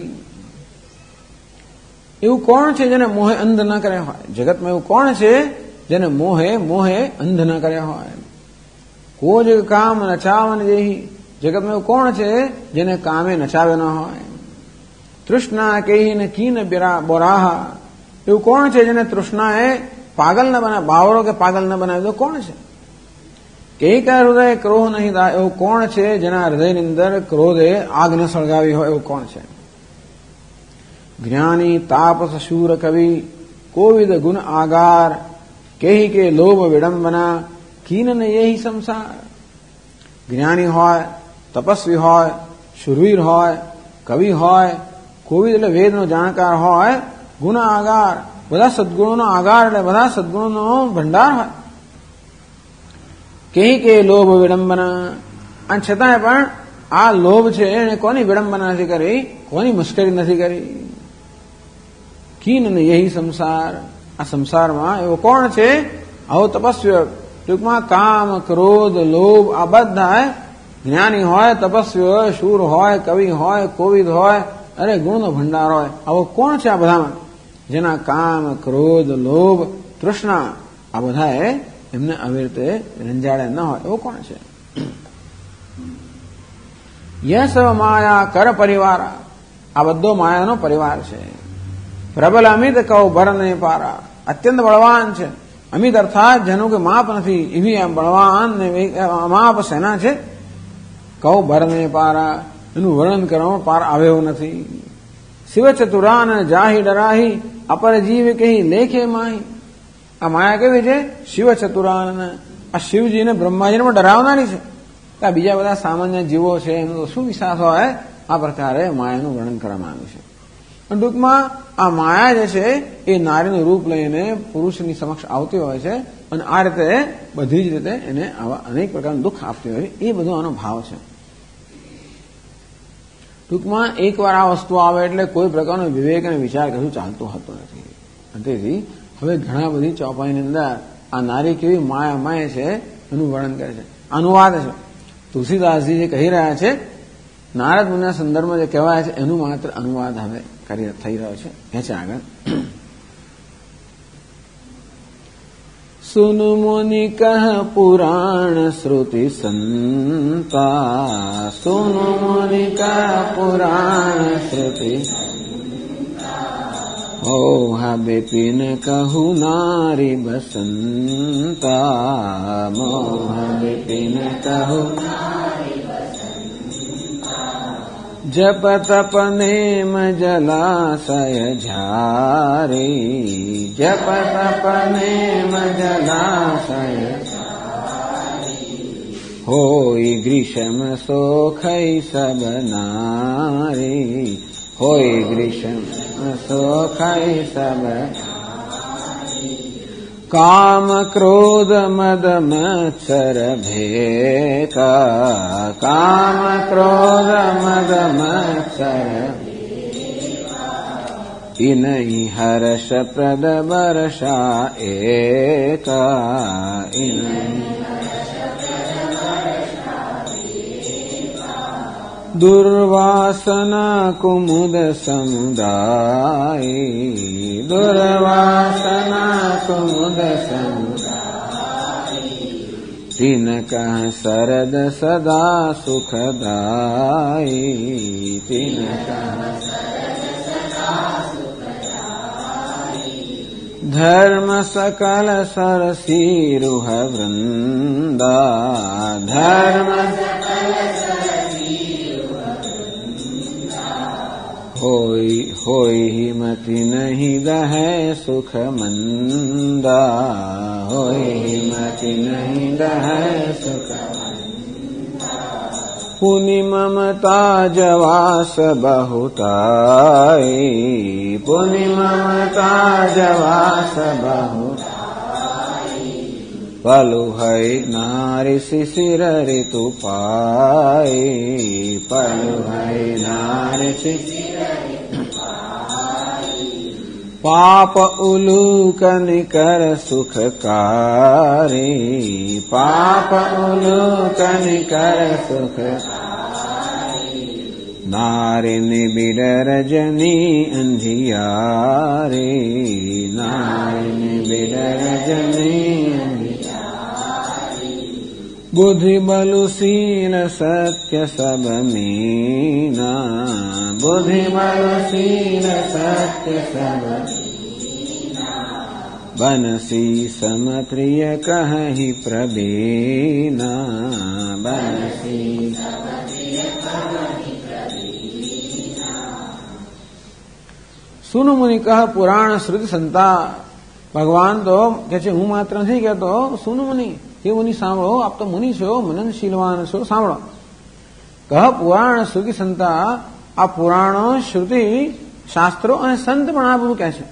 એવું કોણ છે જેને મોહે અંધ ન કર્યા હોય? જગતમાં એવું કોણ છે જેને મોહે અંધ ન કર્યા હોય? હો જગ કામ નચાવન જેહી. જગતમાં એવું કોણ છે જેને કામે નચાવ્યો ન હોય? તૃષ્ણા કેહી ને કીન બોરાહા. એવું કોણ છે જેને તૃષ્ણાએ પાગલ ન બનાવે, બાવરો કે પાગલ ન બનાવ્યો? કોણ છે? કઈ કા હૃદય ક્રોધ નહીં થાય. એવું કોણ છે જેના હૃદયની અંદર ક્રોધે આગ ન સળગાવી હોય? એવું કોણ છે? જ્ઞાની તાપસ શૂર કવિ કોવિદ ગુણ આગાર કેહી કે લોભ વિડંબના કીન ને યહી સંસાર. જ્ઞાની હોય, તપસ્વી હોય, શૂરવીર હોય, કવિ હોય, કોવિદ એટલે વેદનો જાણકાર હોય, ગુણ આગાર બધા સદગુણોનો આગાર એટલે બધા સદગુણોનો ભંડાર હોય. કહી કે લોભ વિડંબના. અને છતાંય પણ આ લોભ છે એને કોની વિડંબના નથી કરી, કોની મસ્કરી નથી કરી. કીન ને યહી સંસાર. આ સંસારમાં એવો કોણ છે આવો તપસ્વી? ટૂંકમાં કામ ક્રોધ લોભ આ બધા જ્ઞાની હોય, તપસ્વી હોય, શૂર હોય, કવિ હોય, કોવિદ હોય, અરે ગુણનો ભંડાર હોય. આવો કોણ છે આ બધામાં જેના કામ ક્રોધ લોભ તૃષ્ણા આ બધા એમને આવી રીતે રંજાડે ન હોય? એવો કોણ છે? યસ માયા કર પરિવાર. આ બધો માયાનો પરિવાર છે. પ્રબલ અમિત કહો ભર નહીં પારા. અત્યંત બળવાન છે. અમિત અર્થાત જેનું કે માપ નથી એવી બળવાન ને અમાપ સેના છે. કહો ભર નહીં પારા. એનું વર્ણન કરવામાં પાર આવ્યો નથી. શિવ ચતુરાન જાહી ડરાહી અપર જીવ કહી લેખે માહી. આ માયા કેવી છે? શિવ ચતુરાન. આ શિવજીને બ્રહ્માજીને પણ ડરાવનારી છે. આ બીજા બધા સામાન્ય જીવો છે એનો તો શું વિશ્વાસ હોય? આ પ્રકારે માયાનું વર્ણન કરવામાં આવ્યું છે. ટૂંકમાં આ માયા જે છે એ નારીનું રૂપ લઈને પુરુષની સમક્ષ આવતી હોય છે અને આ રીતે બધી જ રીતે એને આવા અનેક પ્રકારનું દુઃખ આપતી હોય છે. એ બધો આનો ભાવ છે. ટૂંકમાં એકવાર આ વસ્તુ આવે એટલે કોઈ પ્રકારનો વિવેક અને વિચાર કશું ચાલતો હતો નથી. તેથી હવે ઘણા બધી ચોપાઈની અંદર આ નારી કેવી માયા છે એનું વર્ણન કરે છે. અનુવાદ છે. તુલસીદાસજી જે કહી રહ્યા છે નારદ મુનિના સંદર્ભમાં જે કહેવાય છે એનું માત્ર અનુવાદ હવે થઈ રહ્યો છે. એ છે આગળ. સુન મુનિ કહ પુરાણ શ્રુતિ સંતા. સુન મુનિ કહ પુરાણ શ્રુતિ મોહ બિપિન કહુ નારી બસંતા. મોહ બિપિન કહુ જપ તપ નેમ જલાશય ઝારે. જપ તપ નેમ જલાશય હોય ગ્રીષ્મ સોખઈ સબ નારી. હોય ગ્રીષ્મ સોખઈ સબ કામ ક્રોધ મદ મત્સર ભેકા. કામ ક્રોધ મદ મત્સર ઇનહી હર્ષ પ્રદ વર્ષા એકા. દુર્વાસના કુમુદ સમુદાય. દુર્વાસના કુમુદ સમુદાય તિનક શરદ સદા સુખદાય. તિનક ધર્મ સકલ સરસીરુહ વૃંદા. ધર્મ સકલ સરસીરુહ होई मति नहीं दहै सुख मंदा, होई मति नहीं दहै सुख मंदा। पुनि ममता जवास बहुताई, पुनि ममता जवास बहुताई। पलु है नारी शिशिर ऋतु पाई, पलु है नारी शिशिर ऋतु पाई। पाप उलूक निकर सुखकारी, पाप उलूक निकर सुखकारी। नारी निबिड़ रजनी अंधियारी, नारी निबिड़ रजनी बुद्धि बलुसीन सत्य सब मीना, बुद्धि बलुसीन सत्य सब मीना। बनसी समप्रिय कहि प्रवीणा, बनसी समप्रिय कहि प्रवीणा। सुनु मुनि कह पुराण श्रुति संता। भगवान तो कहते हूँ मात्र नहीं कहतो, सुनु मुनि, हे मुनि સાંભળો, આપ તો મુનિ છો, મનનશીલવાન છો, સાંભળો. કહ પુરાણ શ્રુતિ સંતા. આ પુરાણો, શ્રુતિ, શાસ્ત્રો અને સંત પણ આ બધું કહે છે.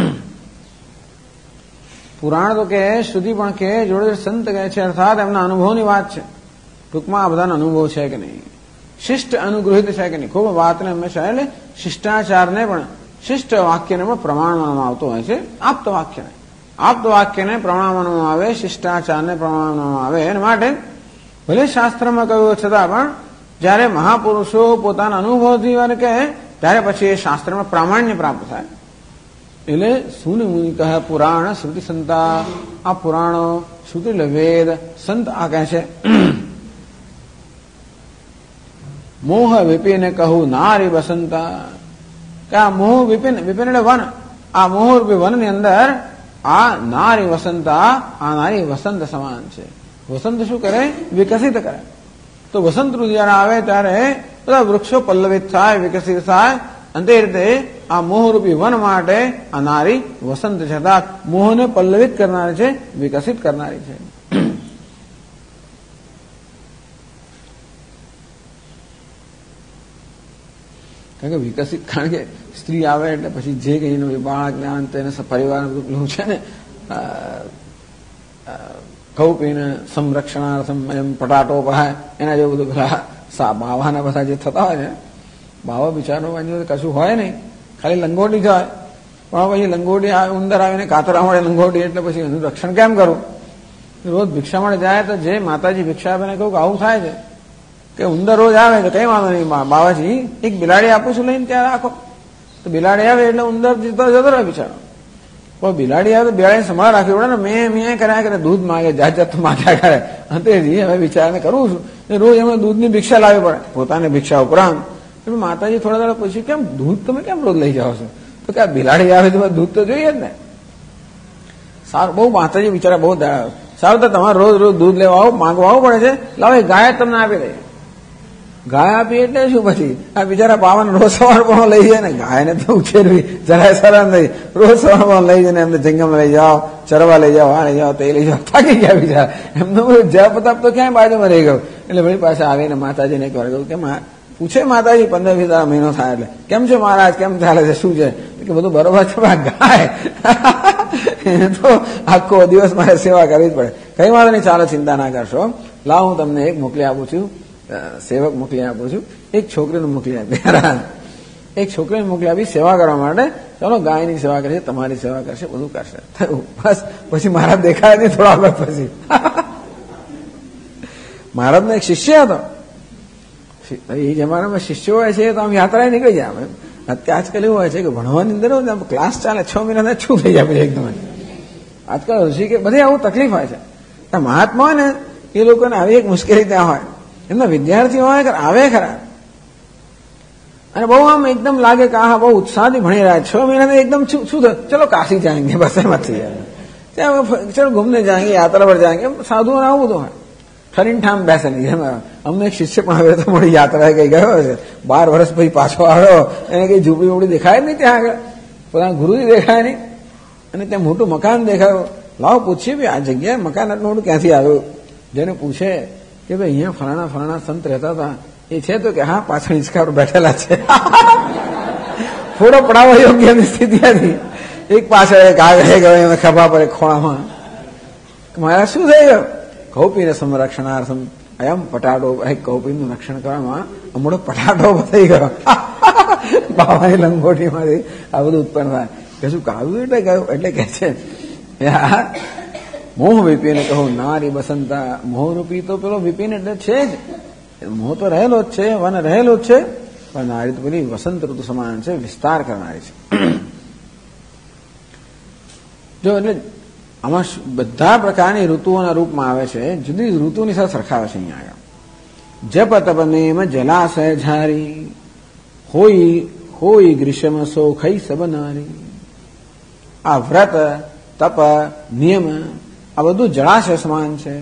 પુરાણ તો કહે, શ્રુતિ પણ કહે, જોડે સંત કહે છે, અર્થાત એમના અનુભવની વાત છે. ટૂંકમાં આ બધાનો અનુભવ છે કે નહીં, શિષ્ટ અનુગ્રહિત છે કે નહીં. ખૂબ વાતને હંમેશા એટલે શિષ્ટાચારને પણ, શિષ્ટ વાક્યને પણ પ્રમાણ માનવામાં આવતો હોય છે, આપ્ત વાક્યને. આપ્ત વાક્યને પ્રમાણ માનવામાં આવે, શિષ્ટાચારને પ્રમાણ માનવામાં આવે. એના માટે ભલે શાસ્ત્રમાં કહ્યું છતાં પણ જયારે મહાપુરુષો પોતાના અનુભવથી વાત કહે ત્યારે પછી એ શાસ્ત્રમાં પ્રામાણ્ય પ્રાપ્ત થાય. એટલે સુનિ મુનિ કહે પુરાણ શ્રુતિ સંતા. આ પુરાણો, શ્રુતિ એટલે વેદ, સંત આ કહે છે. મોહ વિપિન કહું નારી વસંતા. કે આ મોહ વિપિન, વિપિન એટલે વન, આ મોહરૂપી વનની અંદર આ નારી વસંતા, આ નારી વસંત સમાન છે. વસંત શું કરે? વિકસિત કરે. તો વસંત ઋતુ જયારે આવે ત્યારે બધા વૃક્ષો પલ્લવિત થાય, વિકસિત થાય. અને તે રીતે આ મોહરૂપી વન માટે આ નારી વસંત છે, અર્થાત મોહને પલ્લવિત કરનારી છે, વિકસિત કરનારી છે. કારણ કે વિકસિત, કારણ કે સ્ત્રી આવે એટલે પછી જે કઈ બાળક જ્ઞાન તેને પરિવાર બધું છે ને, કૌપીને સંરક્ષણાર્થમ એમ પટાટો પહાય, એના જેવું બધું પેલા બાવાના બધા જે થતા હોય ને, બાવા બિચારો કશું હોય નહીં, ખાલી લંગોટી જાય. પણ પછી લંગોટી ઉંદર આવીને કાતરા મળે લંગોટી, એટલે પછી એનું રક્ષણ કેમ કરવું? રોજ ભિક્ષા માટે જાય તો જે માતાજી ભિક્ષા આપે કહું કે આવું થાય છે કે ઉંદર રોજ આવે તો કઈ વાંધો નહીં, બાવાજી એક બિલાડી આપું છું લઈને ત્યાં રાખો. તો બિલાડી આવે એટલે ઉંદર જતો રહે બિચારો. પણ બિલાડી આવે તો બિલાડી સંભાળ રાખવી પડે ને. મેં કર્યા કરે, દૂધ માંગે, જાત જાત માગ્યા કરે. અંતેજી હવે બિચારાને કરવું છું, રોજ એમને દૂધની ભિક્ષા લાવવી પડે, પોતાની ભિક્ષા ઉપરાંત. માતાજી થોડા દાડા પછી કેમ દૂધ તમે કેમ રોજ લઈ જાઓ છો? તો કે બિલાડી આવે તો દૂધ તો જોઈએ જ ને. સારું, બહુ માતાજી બિચારા બહુ સારું, તો તમારે રોજ રોજ દૂધ લેવા આવો, માંગવા આવવું પડે છે. લાવો એ ગાય તમને આપી દે. ગાય આપી એટલે શું? પછી આ બિચારા પાવાને રોજ સવાર પણ લઈ જાય ને. ગાયને તો ઉછેરવી જરાય સરળ નહીં. રોજ સવાર પણ લઈ જઈને એમને જંગમ લઈ જાઓ, ચરવા લઈ જાઓ, આ લઈ જાઓ, તે લઈ જાઓ. થાકી ગયા બિચારા. એમનું બધું જપ તપ તો ક્યાંય બાજુમાં રહી ગયું. એટલે વળી પાછા આવીને માતાજીને એક વાર કહ્યું કે પૂછે માતાજી 15-20 મહિનો થાય એટલે કેમ છે મહારાજ, કેમ ચાલે છે, શું છે? કે બધું બરોબર છે. ગાય એને તો આખો દિવસ મારે સેવા કરવી જ પડે. કઈ વાંધો નહીં, ચાલો, ચિંતા ના કરશો. લાવ હું તમને એક મોકલી આપું છું, સેવક મોકલી આપું છું. એક છોકરીને મોકલી આપી, એક છોકરીને મોકલી આપી સેવા કરવા માટે. ચાલો, ગાયની સેવા કરશે, તમારી સેવા કરશે, બધું કરશે. બસ પછી મહારાજ દેખાય નહીં થોડા વખત પછી. મહારાજનો એક શિષ્ય હતો. એ જમાનામાં શિષ્યો હોય છે તો આમ યાત્રાએ નીકળી જાય. અત્યારે આજકાલ એવું હોય છે કે ભણવાની અંદર ક્લાસ ચાલે 6 મહિના શું થઈ જાય પછી એકદમ. આજકાલ ઋષિ કે બધે આવું તકલીફ હોય છે. મહાત્મા હોય ને એ લોકોને આવી એક મુશ્કેલી ત્યાં હોય. એમના વિદ્યાર્થીઓ હોય કે આવે ખરા અને બહુ આમ એકદમ લાગે કે આ બહુ ઉત્સાહથી ભણી રહ્યા. 6 મહિના એકદમ શું ચલો કાશી જાયંગે, બસ એમ જ થઈ જાય. ચલો ઘૂમને જાયંગે, યાત્રા પર જાયંગે, સાધુઓને આવું બધું હોય. ઠરીને ઠામ બેસે નહીં. અમને એક શિષ્ય પણ હવે તો મારી યાત્રા કઈ ગયો છે, 12 વર્ષ પછી પાછો આવ્યો, એને કઈ ઝૂંપડી વૂપડી દેખાય જ નહીં ત્યાં આગળ, પોતાના ગુરુજી દેખાય નહીં, અને ત્યાં મોટું મકાન દેખાયું. લાવો પૂછીએ ભાઈ આ જગ્યાએ મકાન આટલું મોટું ક્યાંથી આવ્યું? જેને પૂછે કે ભાઈ અહીંયા ફલાણા સંત રહેતા હતા, એ છે તો કે હા પાછળ હિંચકા પર બેઠેલા છે. ફોટો પડાવવા યોગ્ય સ્થિતિ હતી. એક પાછળ એક આગળ ગયો એમાં ખભા પર ખોળામાં. મારા શું થઈ ગયું? કૌપીને સંરક્ષણાર્થમ અયમ પટાટો. કૌપીનું રક્ષણ કરવામાં હમણો પટાટો થઈ ગયો. બાવાની લંગોટીમાંથી આ બધું ઉત્પન્ન થાય. કે શું કાવ્યું એટલે ગયું? એટલે કે છે મોહ વિપિન કહું નારી બસંતા. મોહરૂપી તો પેલો વિપિન એટલે છે જ, મોહ તો રહેલો જ છે, વન રહેલો જ છે, પણ નારી તો પેલી વસંત ઋતુ સમાન છે, વિસ્તાર કરનારી છે. જો એટલે આમાં બધા પ્રકારની ઋતુઓના રૂપમાં આવે છે, જુદી ઋતુની સાથે સરખાવે છે. અહીંયા આગળ જપ તપ નેમ જલાશય ઝારી હોય ગ્રીષ્મ સોખઈ સબ નારી. આ વ્રત તપ નિયમ આ બધું જળાશય સમાન છે.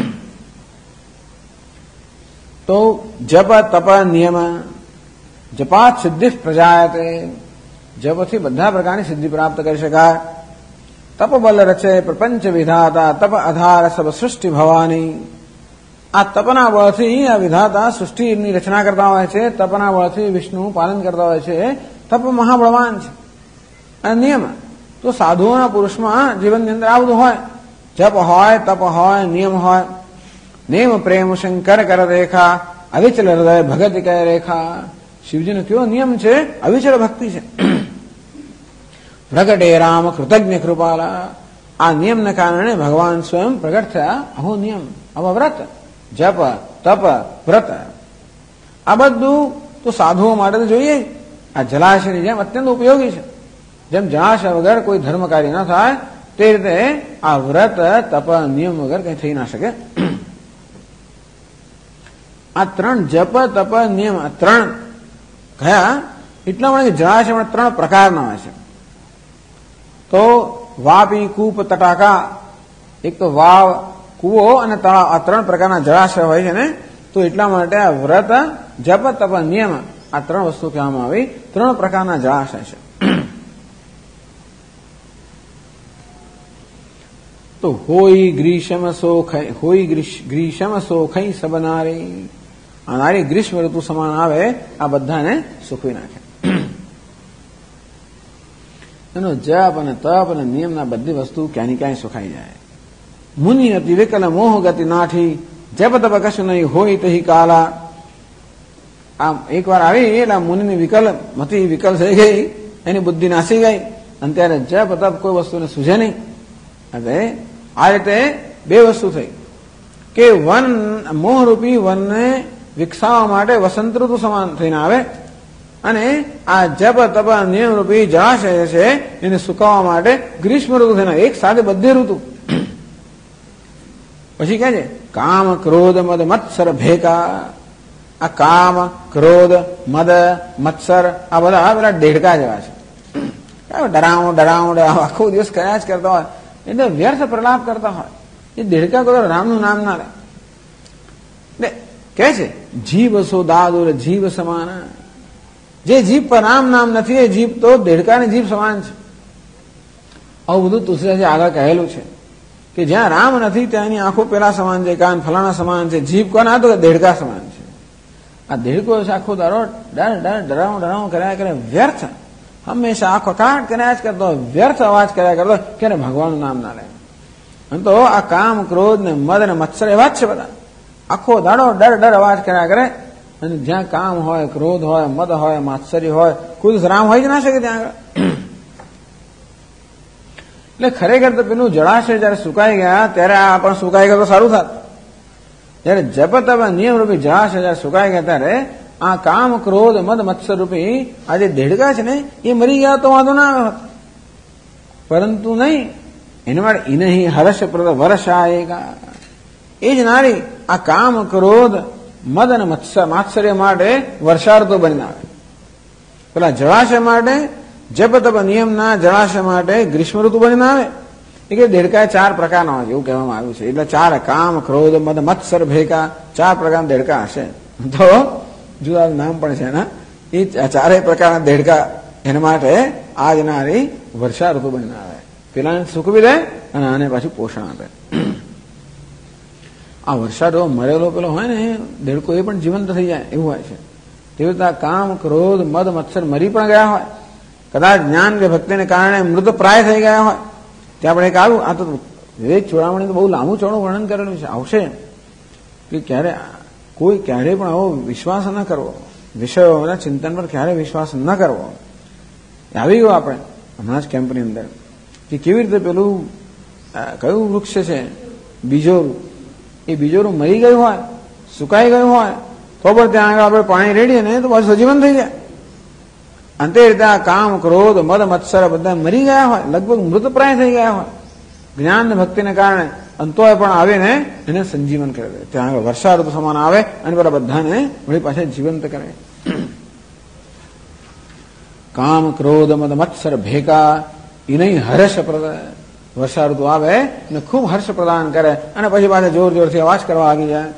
તો જપ તપ નિયમ જપાત સિદ્ધિ પ્રજાયતે. જપથી બધા પ્રકારની સિદ્ધિ પ્રાપ્ત કરી શકાય. તપ બલ રચે પ્રપંચ વિધાતા તપ આધાર સબ સૃષ્ટિ ભવાની. આ તપના બળથી આ વિધાતા સૃષ્ટિની રચના કરતા હોય છે, તપના બળથી વિષ્ણુ પાલન કરતા હોય છે. તપ મહાબળવાન છે. અને નિયમ તો સાધુઓના પુરુષમાં જીવનની અંદર આ બધું હોય. જપ હોય, તપ હોય, નિયમ હોય. નિયમ પ્રેમ શંકર કર રેખા અવિચલ હૃદય ભગત કહે રેખા. શિવજીનો કેવો નિયમ છે? અવિચલ ભક્તિ છે. પ્રગટે રામ કૃતજ્ઞ કૃપાલા. આ નિયમને કારણે ભગવાન સ્વયં પ્રગટ થયા. અહો નિયમ, આવા વ્રત, જપ તપ વ્રત આ બધું તો સાધુઓ માટે તો જોઈએ. આ જલાશયની જેમ અત્યંત ઉપયોગી છે. જેમ જળાશય વગર કોઈ ધર્મ કાર્ય ન થાય તે રીતે આ વ્રત તપ નિયમ વગર કઈ થઈ ના શકે. આ ત્રણ જપ તપ નિયમ આ ત્રણ કયા એટલા માટે જળાશયમાં 3 પ્રકારના હોય છે. તો વાપી કૂપ તટાકા, એક તો વાવ કૂવો અને તળાવ, આ 3 પ્રકારના જળાશય હોય છે ને. તો એટલા માટે આ વ્રત જપ તપ નિયમ આ 3 વસ્તુ કહેવામાં આવી. 3 પ્રકારના જળાશય છે. તો હોય ગ્રીષ્મ સોખઈ સબ નારી. આ નારી ગ્રીષ્મ ઋતુ સમાન આવે, આ બધાને સુખવી નાખે. એનો જપ અને તપ અને નિયમના બધી વસ્તુ ક્યાંની ક્યાંય સુખાઈ જાય. મુનિ અતિ વિકલ મોહ ગતિ નાઠી જપ તપ કશું નહીં હોય તહી કાલા. આમ એક વાર આવી એટલે મુનિની વિકલ થઈ ગઈ, એની બુદ્ધિ નાસી ગઈ, અને ત્યારે જપ તપ કોઈ વસ્તુને સૂઝે નહીં. હવે આ રીતે 2 વસ્તુ થઈ કે વન મોહરૂપી વનને વિકસાવવા માટે વસંત ઋતુ સમાન થઈને આવે, અને આ જપ તપ નિયમ રૂપી જળાશય છે એને સુકાવવા માટે ગ્રીષ્મ ઋતુ થઈને એક સાથે બધી ઋતુ. પછી કહે છે કામ ક્રોધ મદ મત્સર ભેકા. આ કામ ક્રોધ મદ મત્સર આ બધા દેડકા જેવા છે. ડરાવું આખો દિવસ કર્યા જ કરતા હોય, એટલે વ્યર્થ પ્રલાપ કરતા હોય. એ દેડકા કોઈ રામનું નામ ના લે. એટલે કે છે જીવ સો દાદુર જીવ સમાન. જે જીભ પર રામ નામ નથી એ જીભ તો દેડકાની જીભ સમાન છે. આવું બધું તુલસીદાસજી આગળ કહેલું છે કે જ્યાં રામ નથી ત્યાં એની આંખો પેલા સમાન છે, કાન ફલાણા સમાન છે, જીભ કોના તો દેડકા સમાન છે. આ દેડકો આખો દારો ડરાવું કર્યા કરે, વ્યર્થ હંમેશા આંખો કાટ કર્યા જ કરતો હોય, વ્યર્થ અવાજ કર્યા કરતો હોય કે ભગવાનનું નામ ના લે. અને તો આ કામ ક્રોધ ને મદ ને મત્સર એવા જ છે બધા. આખો દાડો ડર અવાજ કર્યા કરે, અને જ્યાં કામ હોય, ક્રોધ હોય, મદ હોય, માત્સર્ય હોય, કોઈ રામ હોય જ ના શકે ત્યાં આગળ. એટલે ખરેખર તો પેલું જળાશય જયારે સુકાઈ ગયા ત્યારે આ પણ સુકાઈ ગયા તો સારું થાત. જયારે જપ તપ નિયમ રૂપી જળાશય જયારે સુકાઈ ગયા ત્યારે આ કામ ક્રોધ મદ મત્સર રૂપી આ જે દેડકા છે ને એ મરી ગયા તો વાંધો ના આવે. પરંતુ નહીં, એના માટે ઇનહી હર્ષપ્રદ વર્ષ આયેગા. એ જ નારી આ કામ ક્રોધ મદ અને માત્સર્ય માટે વર્ષાઋતુ બનીને આવે. પેલા જળાશય માટે જપ તપ નિયમના જળાશય માટે ગ્રીષ્મ ઋતુ બનીને આવે. એ કે દેડકા 4 પ્રકારના હોય છે એવું કહેવામાં આવ્યું છે. એટલે 4 કામ, ક્રોધ, મદ, મત્સર, ભેકા 4 પ્રકારના દેડકા હશે. તો જુદા નામ પણ છે એના. એ 4 પ્રકારના દેડકા એના માટે આ જનારી વર્ષા ઋતુ બનીને આવે. પેલાને સુખ બી દે અને આને પાછું પોષણ આપે. આ વર્ષા ઋતુ મરેલો પેલો હોય ને દેડકો એ પણ જીવંત થઈ જાય એવું હોય છે. તેવી રીતે કામ, ક્રોધ, મદ, મત્સર મરી પણ ગયા હોય, કદાચ જ્ઞાન કે ભક્તિને કારણે મૃત પ્રાય થઈ ગયા હોય. ત્યાં આપણે એક આવ્યું, આ તો વિવેક ચોરામણી તો બહુ લાંબુ ચોણું વર્ણન કરેલું છે. આવશે કે ક્યારે પણ આવો વિશ્વાસ ન કરવો, વિષયોના ચિંતન પર ક્યારે વિશ્વાસ ન કરવો. આવી ગયો આપણે હમણાં જ કેમ્પની અંદર કે કેવી રીતે પેલું કયું વૃક્ષ છે બીજોરું, એ બીજોરું મરી ગયું હોય, સુકાઈ ગયું હોય તો પણ ત્યાં આગળ આપણે પાણી રેડીએ ને તો પાછું સજીવન થઈ જાય. અંતે રીતે આ કામ, ક્રોધ, મદ, મત્સર બધા મરી ગયા હોય, લગભગ મૃતપ્રાય થઈ ગયા હોય જ્ઞાન ને ભક્તિને કારણે, અંતોય પણ આવીને એને સંજીવન કરે દે. ત્યાં આગળ વર્ષા ઋતુ સમાન આવે અને પેલા બધાને વળી પાછા જીવંત કરે. કામ, ક્રોધ, મદ, મત્સર, ભેકા એ નહીં હર્ષપ્રદ. વર્ષા ઋતુ આવે ને ખૂબ હર્ષ પ્રદાન કરે અને પછી પાછા જોર જોરથી અવાજ કરવા આવી જાય.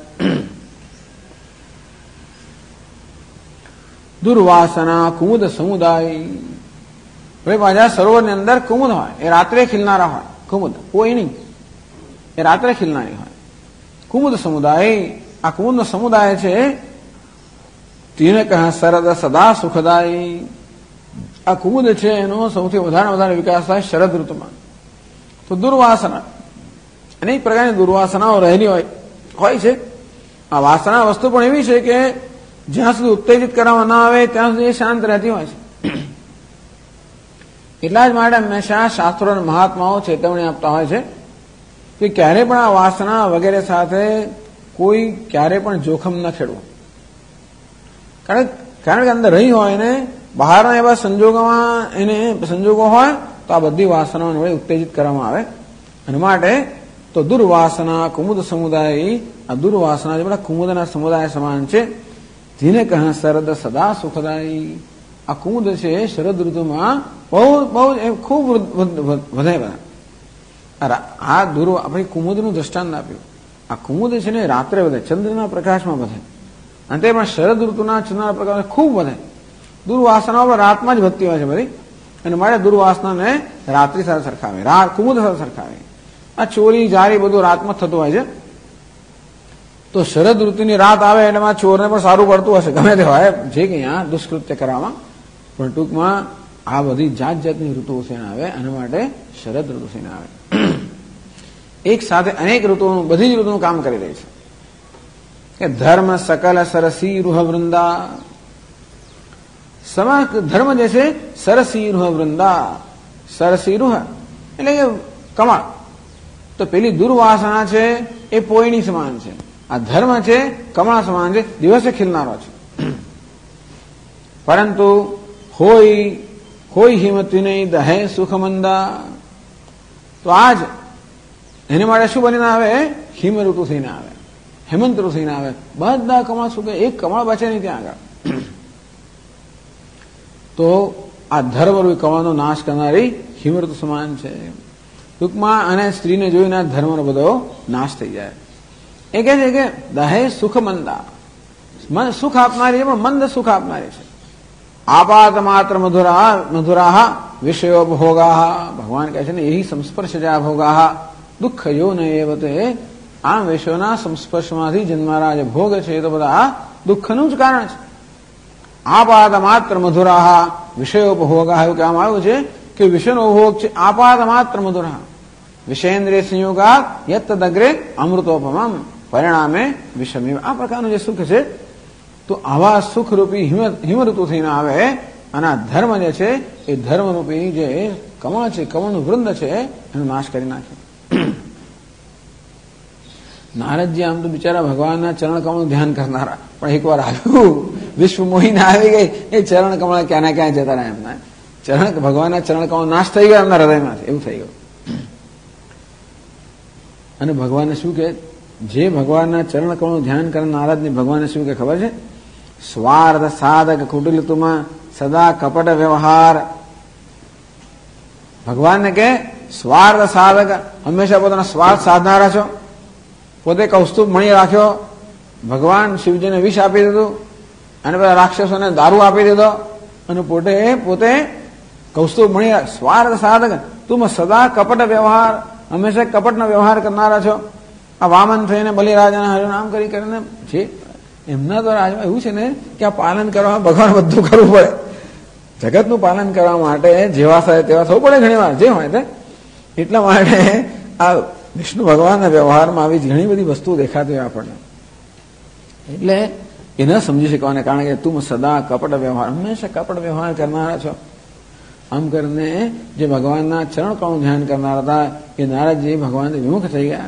દુર્વાસના કુમુદ સમુદાય. ભાઈ પાછા સરોવરની અંદર કુમુદ હોય, એ રાત્રે ખીલનારા હોય. કુમુદ કોઈ નહીં, એ રાત્રે ખીલનારી હોય. કુમુદ સમુદાય, આ કુમુદનો સમુદાય છે. તેને કહે શરદ સદા સુખદાય. આ કુમુદ છે એનો સૌથી વધારે વિકાસ થાય શરદ ઋતુમાં. તો દુર્વાસના, અનેક પ્રકારની દુર્વાસનાઓ રહેલી હોય છે. આ વાસના વસ્તુ પણ એવી છે કે જ્યાં સુધી ઉત્તેજિત કરવામાં ના આવે ત્યાં સુધી એ શાંત રહેતી હોય છે. એટલા જ માટે હંમેશા શાસ્ત્રો અને મહાત્માઓ ચેતવણી આપતા હોય છે કે ક્યારે પણ આ વાસના વગેરે સાથે કોઈ ક્યારે પણ જોખમ ન ખેડવું. કારણ કે અંદર રહી હોય ને બહારના એવા સંજોગો હોય તો આ બધી વાસનાઓને વડે ઉત્તેજિત કરવામાં આવે. અને માટે તો દુર્વાસના કુમુદ સમુદાય, આ દુર્વાસના જે બધા કુમુદના સમુદાય સમાન છે. જેને કહે શરદ સદા સુખદાયી. આ કુમુદ છે શરદ ઋતુમાં બહુ ખૂબ વધે બધા. આ આપણે કુમુદનું દ્રષ્ટાંત આપ્યું. આ કુમુદ છે ને રાત્રે વધે, ચંદ્રના પ્રકાશમાં વધે. અંતે પણ શરદ ઋતુના ચંદ્રના પ્રકાશ ખૂબ વધે. દુર્વાસનાઓ પણ રાતમાં જ વધતી હોય છે બધી. અને મારે દુર્વાસનાને રાત્રિ સાથે સરખાવે, કુમુદ સાથે સરખાવે. આ ચોરી જારી બધું રાતમાં થતું હોય છે. તો શરદ ઋતુની રાત આવે એટલે ચોરને પણ સારું પડતું હશે, ગમે તે હોય જે કે અહીંયા દુષ્કૃત્ય કરવામાં. પણ ટૂંકમાં આ બધી જાત જાતની ઋતુઓ થઈને આવે, એના માટે શરદ ઋતુ થઈને આવે. એક સાથે અનેક ઋતુઓનું, બધી જ ઋતુનું કામ કરી રહી છે. કે ધર્મ સકલ સરસી રૂહ વૃંદા. ધર્મ જે છે સરસી રૂહ વૃંદા. સરસી રૂહ એટલે કે કમળ. તો પેલી દુર્વાસના છે એ પોયની સમાન છે. આ ધર્મ છે કમળા સમાન છે, દિવસે ખીલનારો છે. પરંતુ હોય હિમતી નહીં દહે સુખ મંદા. તો આજ એને માટે શું બનીને આવે? હિમ ઋતુ થઈને આવે, હેમંત ઋતુ થઈને આવે. બધા કમળ સુકે, એક કમળ બચે નહીં ત્યાં આગળ. તો આ ધર્મરૂપી કમળનો નાશ કરનારી હિમ ઋતુ સમાન છે. ટૂંકમાં અને સ્ત્રીને જોઈને ધર્મનો બધો નાશ થઈ જાય. એ કહે છે કે દહે સુખ મંદા. સુખ આપનારી છે પણ મંદ સુખ આપનારી છે. આપાત માત્ર મધુરાહ વિષયો ભોગા. ભગવાન કહે છે ને યહી સંસ્પર્શજા ભોગા દુઃખ યો ન એવતે. આ વિષયોના સંસ્પર્શમાંથી જન્મારા જે ભોગ છે એ તો બધા દુઃખનું જ કારણ છે. આપાત માત્ર મધુરાહ વિષયો ભોગા એવું કહેવામાં આવ્યું છે કે વિષયનો ભોગ છે આપાત માત્ર મધુરાહ. વિષયેન્દ્રિય સંયોગા યત તદગ્રે અમૃતોપમમ પરિણામે વિષમેવ. આ પ્રકારનું જે સુખ છે તો આવા સુખરૂપી હિમઋતુ થઈને આવે. અને આ ધર્મ જે છે એ ધર્મરૂપી જે કમળ છે, કમળનું વૃંદ છે એનો નાશ કરી નાખે. નારદજી આમ તો બિચારા ભગવાનના ચરણ કમળનું ધ્યાન કરનારા, પણ એકવાર આવ્યું વિશ્વ મોહીને આવી ગઈ એ ચરણ કમળ ક્યાં ક્યાં જતા રહ્યા એમના ભગવાનના ચરણ કમળ નાશ થઈ ગયા એમના હૃદયમાંથી, એવું થઈ ગયું. અને ભગવાનને શું કે, જે ભગવાનના ચરણ કમળનું ધ્યાન કરે નારદને ભગવાનને શું કે ખબર છે? સ્વાર્થ સાધક કુટિલતુમાં સદા કપટ વ્યવહાર. ભગવાનને કે સ્વાર્થ સાધક, હંમેશા પોતાનો સ્વાર્થ સાધનારા છો. પોતે કૌસ્તુભ મણી રાખ્યો, ભગવાન શિવજીને વિષ આપી દીધું અને બધા રાક્ષસોને દારૂ આપી દીધો અને પોતે કૌસ્તુભ મણી સ્વાર્થ સાધક. તું સદા કપટ વ્યવહાર, હંમેશા કપટનો વ્યવહાર કરનારા છો. આ વામન થઈને બલિરાજાના હરિનામ કરીને જે એમના દ્વારા રાજમાં એવું છે ને કે આ પાલન કરવામાં ભગવાન બધું કરવું પડે. જગતનું પાલન કરવા માટે જેવા થાય તેવા થવું પડે ઘણી વાર, જે હોય તે. એટલા માટે આ વિષ્ણુ ભગવાનના વ્યવહારમાં આવી ઘણી બધી વસ્તુ દેખાતી હોય આપણને. એટલે એ ન સમજી શકવાને કારણે કે તું સદા કપટ વ્યવહાર, હંમેશા કપટ વ્યવહાર કરનારા છો. આમ કરીને જે ભગવાનના ચરણ કળનું ધ્યાન કરનારા હતા એ નારદજી ભગવાનથી વિમુખ થઈ ગયા.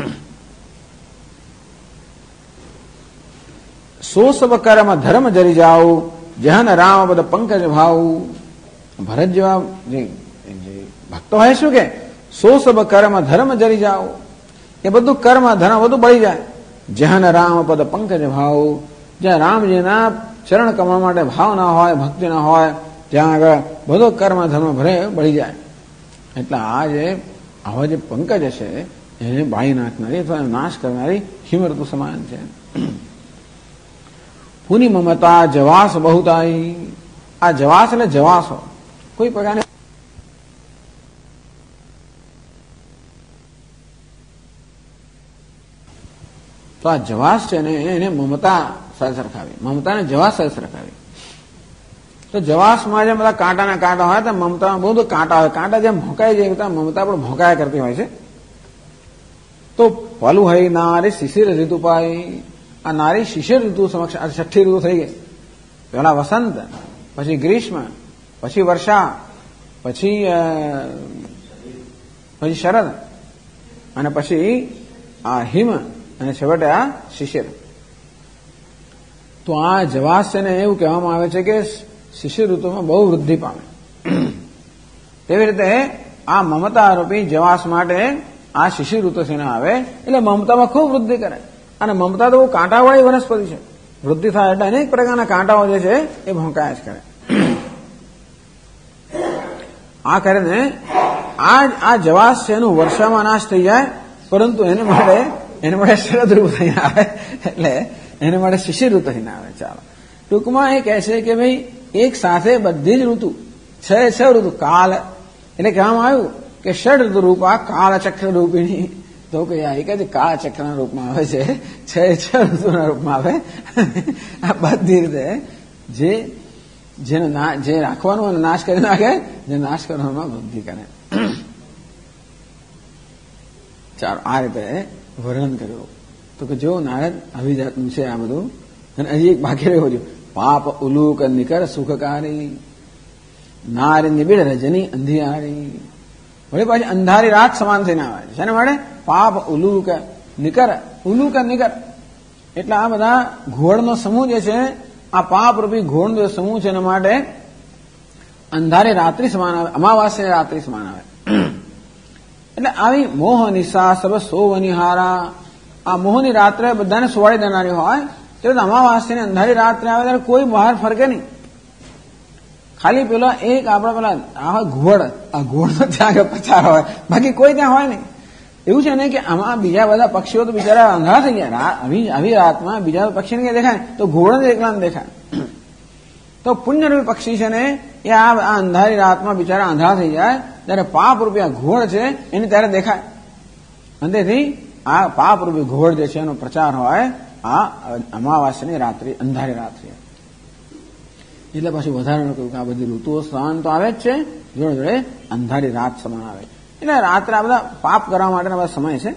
સો સબ કર્મ ધર્મ જરી જાવ, જહન રામ પદ પંકજ ભાવ. ભરત જેવા જે ભક્તો હોય શું કે સો સબ કર્મ ધર્મ જરી જાવ, એ બધું કર્મ ધર્મ બધું બળી જાય. જહન રામ પદ પંકજ ભાવ, જ્યાં રામજીના ચરણ કમળ માટે ભાવ ના હોય, ભક્તિ ના હોય, ત્યાં આગળ બધો કર્મ ધર્મ ભરે બળી જાય. એટલે આ જે આવા જે પંકજ છે એને બાળી નાખનારી અથવા નાશ કરનારી હિમઋતુ સમાન છે. પુની મમતા જવાસ બહુતાઈ. આ જવાસ એટલે જવાસો કોઈ પ્રકારની તો આ જવાસ છે ને એને મમતા સરખાવી, મમતાને જવાસ સરખાવી. તો જવાસમાં જેમ બધા કાંટાના કાંટા હોય તો મમતામાં બહુ કાંટા હોય. કાંટા જેમ ભોંકાઈ જાય મમતા પણ ભોંકાયા કરતી હોય છે. તો પલું હોય નારી શિશિર ઋતુ પાય. આ નારી શિશિર ઋતુ સમક્ષ આ છઠ્ઠી ઋતુ થઈ ગઈ. પહેલા વસંત, પછી ગ્રીષ્મ, પછી વર્ષા, પછી શરદ અને પછી આ હિમ અને છેવટે આ શિશિર. તો આ જવાસ છે ને એવું કહેવામાં આવે છે કે શિશિર ઋતુમાં બહુ વૃદ્ધિ પામે. તેવી રીતે આ મમતા રૂપી જવાસ માટે આ શિશિર ઋતુ છે ને આવે એટલે મમતામાં ખૂબ વૃદ્ધિ કરે. અને મમતા તો બહુ કાંટાવાળી વનસ્પતિ છે. વૃદ્ધિ થાય એટલે અનેક પ્રકારના કાંટાઓ જે છે એ ભોંકાયા જ કરે. આ કરીને આ જવાસ છે એનું વર્ષામાં નાશ થઈ જાય, પરંતુ એને માટે શરદ ઋતુ થઈને આવે, એટલે એને માટે શિશિર ઋતુ થઈને આવે. ચાલો ટૂંકમાં એ કહે છે કે ભાઈ એક સાથે બધી જ ઋતુ, છ ઋતુ કાલ એટલે કહેવામાં આવ્યું કે ષડ ઋતુ રૂપ આ કાળચક્ર રૂપિણી. તો કે એક જ કાળચક્રના રૂપમાં આવે છે, છ ઋતુના રૂપમાં આવે. આ બધી રીતે જે રાખવાનું અને નાશ કરી નાખે, જે નાશ કરવાનો વૃદ્ધિ કરે. ચાલો આ રીતે વર્ણન કર્યું. તો કે જો નારદ આવી જાતનું છે આ બધું. અને હજી એક બાકી રહ્યો છે પાપ ઉલુક નિકર સુખકારી, નારી નિબિડ રજની અંધિયારી. વળી પાછી અંધારી રાત સમાન થઈને આવે છે. શેના માટે? પાપ ઉલુક નિકર. ઉલુક નિકર એટલે આ બધા ઘોડનો સમૂહ જે છે, આ પાપ રૂપી ઘોડનો જે સમૂહ છે એના માટે અંધારી રાત્રિ સમાન આવે, અમાવાસ્ય રાત્રિ સમાન આવે. એટલે આવી મોહ નિશા સબ સોવનિહારા. આ મોહની રાત્રે બધાને સુવાડી દેનારી હોય, ત્યારે અમાવાસ્યની અંધારી રાત્રે આવે ત્યારે કોઈ બહાર ફરકે નહીં. ખાલી પેલા એક આપણા પેલા આ ઘોડ તો ત્યાં પચાર હોય, બાકી કોઈ ત્યાં હોય નહીં. એવું છે ને કે આમાં બીજા બધા પક્ષીઓ તો બિચારા અંધારા થઈ ગયા. આવી રાતમાં બીજા પક્ષીને ક્યાં દેખાય? તો ઘોડ એકલા દેખાય. તો પુણ્યરૂપી પક્ષી છે ને એ આ અંધારી રાતમાં બિચારા અંધારા થઈ જાય, ત્યારે પાપ રૂપિયા ઘોડ છે એને ત્યારે દેખાય. અંતેથી આ પાપ રૂપી ઘોડ જે છે એનો પ્રચાર હોય આ અમાવાસ્યની રાત્રિ, અંધારી રાત્રિ. એટલે પછી વધારે કહ્યું કે આ બધી ઋતુઓ સમાન તો આવે જ છે, જોડે જોડે અંધારી રાત સમાન આવે. એટલે રાત્રે આ બધા પાપ કરવા માટેના બધા સમય છે.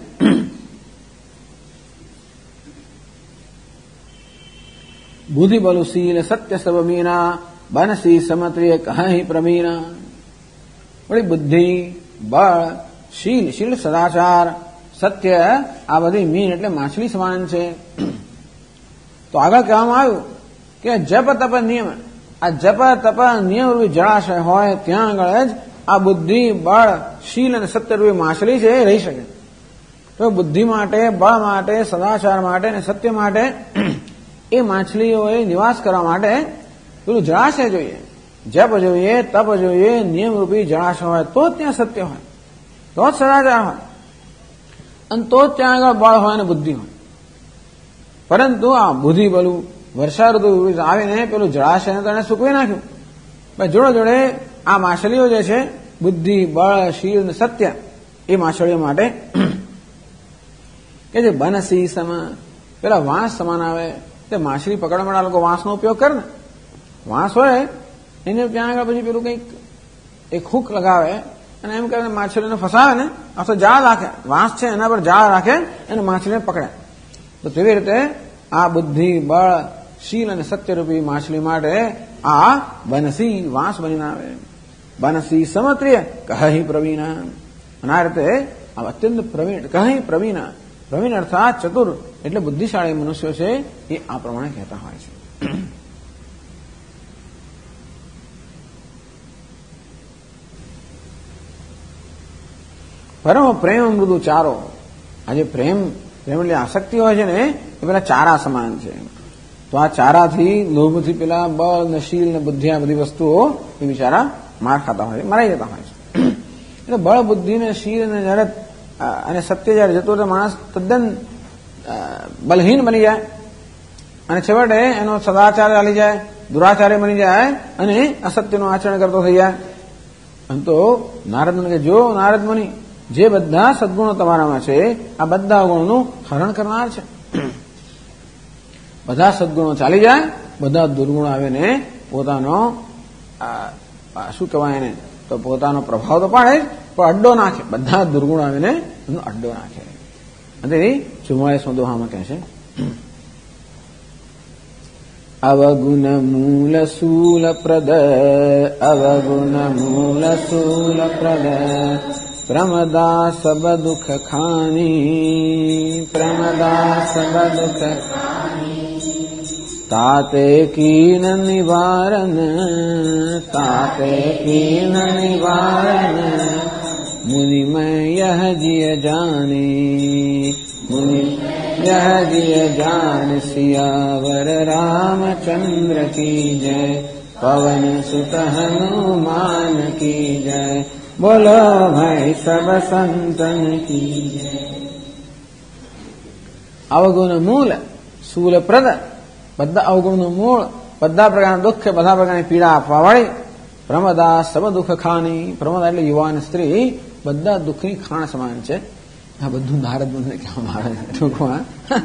બુદ્ધિ બલુ શીલ સત્ય સબ મીના, બનસી સમત્રિય કહી પ્રમીના. વળી બુદ્ધિ, બળ, શીલ સદાચાર, સત્ય આ બધી મીન એટલે માછલી સમાન છે. તો આગળ કહેવામાં આવ્યું કે જપ તપ નિયમ. આ જપ તપ નિયમ રૂપી જળાશય હોય ત્યાં આગળ જ આ બુદ્ધિ, બળ, શીલ અને સત્ય રૂપી માછલી છે એ રહી શકે. તો બુદ્ધિ માટે, બળ માટે, સદાચાર માટે અને સત્ય માટે એ માછલીઓએ નિવાસ કરવા માટે પેલું જળાશય જોઈએ, જપ જોઈએ, તપ જોઈએ, નિયમ રૂપી જળાશય હોય તો ત્યાં સત્ય હોય. તો જ સદાચાર હોય અને તો જ ત્યાં આગળ બળ હોય અને બુદ્ધિ હોય. પરંતુ આ બુદ્ધિ બળું વર્ષા ઋતુ આવીને પેલું જળાશય તેને સૂકવી નાખ્યું. જોડે જોડે આ માછલીઓ જે છે બુદ્ધિ બળ શીલ અને સત્ય એ માછલીઓ માટે કે જે બનસી સમા પેલા વાંસ સમાન આવે તે માછલી પકડવા માટે લોકો વાંસનો ઉપયોગ કરે ને, વાંસ હોય એને ત્યાં આગળ પછી પેલું કંઈક એક હુક લગાવે અને એમ કરીને માછલીને ફસાવે ને, અથવા જાળ રાખે, વાંસ છે એના પર જાળ રાખે અને માછલીને પકડે. તો તેવી રીતે આ બુદ્ધિ બળ શીલ અને સત્યરૂપી માછલી માટે આ બનસી વાંસ બનીને આવે. બનસી સમત્રિય કહી પ્રવીણા. અને આ રીતે આ અત્યંત પ્રવીણ કહી પ્રવીણા, પ્રવીણ અર્થાત ચતુર એટલે બુદ્ધિશાળી મનુષ્યો છે એ આ પ્રમાણે કહેતા હોય છે. પરમ પ્રેમ મૃદુ ચારો. આજે પ્રેમ એટલે આસક્તિ હોય છે ને એ પેલા ચારા સમાન છે. તો આ ચારાથી લોભથી પેલા બળ ને શીલ ને બુદ્ધિ આ બધી વસ્તુઓ એ બિચારા માર ખાતા હોય, મરાઈ જતા હોય છે. એટલે બળ બુદ્ધિ ને શીલ ને જયારે અને સત્ય જયારે જતો તો માણસ તદ્દન બલહીન બની જાય અને છેવટે એનો સદાચાર ચાલી જાય, દુરાચાર્ય બની જાય અને અસત્યનું આચરણ કરતો થઈ જાય. અને તો નારદ મુનિ કે જો નારદ મુનિ જે બધા સદગુણો તમારામાં છે આ બધા ગુણોનું હરણ કરનાર છે. બધા સદગુણો ચાલી જાય, બધા દુર્ગુણો આવીને પોતાનો શું કહેવાય એને તો પોતાનો પ્રભાવ તો પાડે પણ અડ્ડો નાખે. બધા દુર્ગુણો આવીને એનો અડ્ડો નાખે. અને 44મો દોહામાં કહે છે અવગુણ મૂલ શૂલ પ્રદ, અવગુણ મૂલ શૂલ પ્રદ, પ્રમદા સબ દુઃખ ખાની, પ્રમદા સબ દુઃખ તાતે કીન નિવારણ, તાતે કીન નિવારણ, મુનિમય યહ જીય જાની, મુનિ યહ જીય જાન, સિયાવર રામચંદ્ર કી જય, પવન સુત હનુમાન કી જય, બોલો ભાઈ સબ સંતન કી જય. અવગુણ મૂલ શૂલ પ્રદ, બધા અવગુણનું મૂળ, બધા પ્રકારના દુઃખ, બધા પ્રકારની પીડા આપવા વાળી, પ્રમદા સબ દુઃખ ખાની, પ્રમદા એટલે યુવાન સ્ત્રી બધા દુઃખની ખાણ સમાન છે. આ બધું નારદ મુનિને કહેવામાં આવે છે ટૂંકમાં.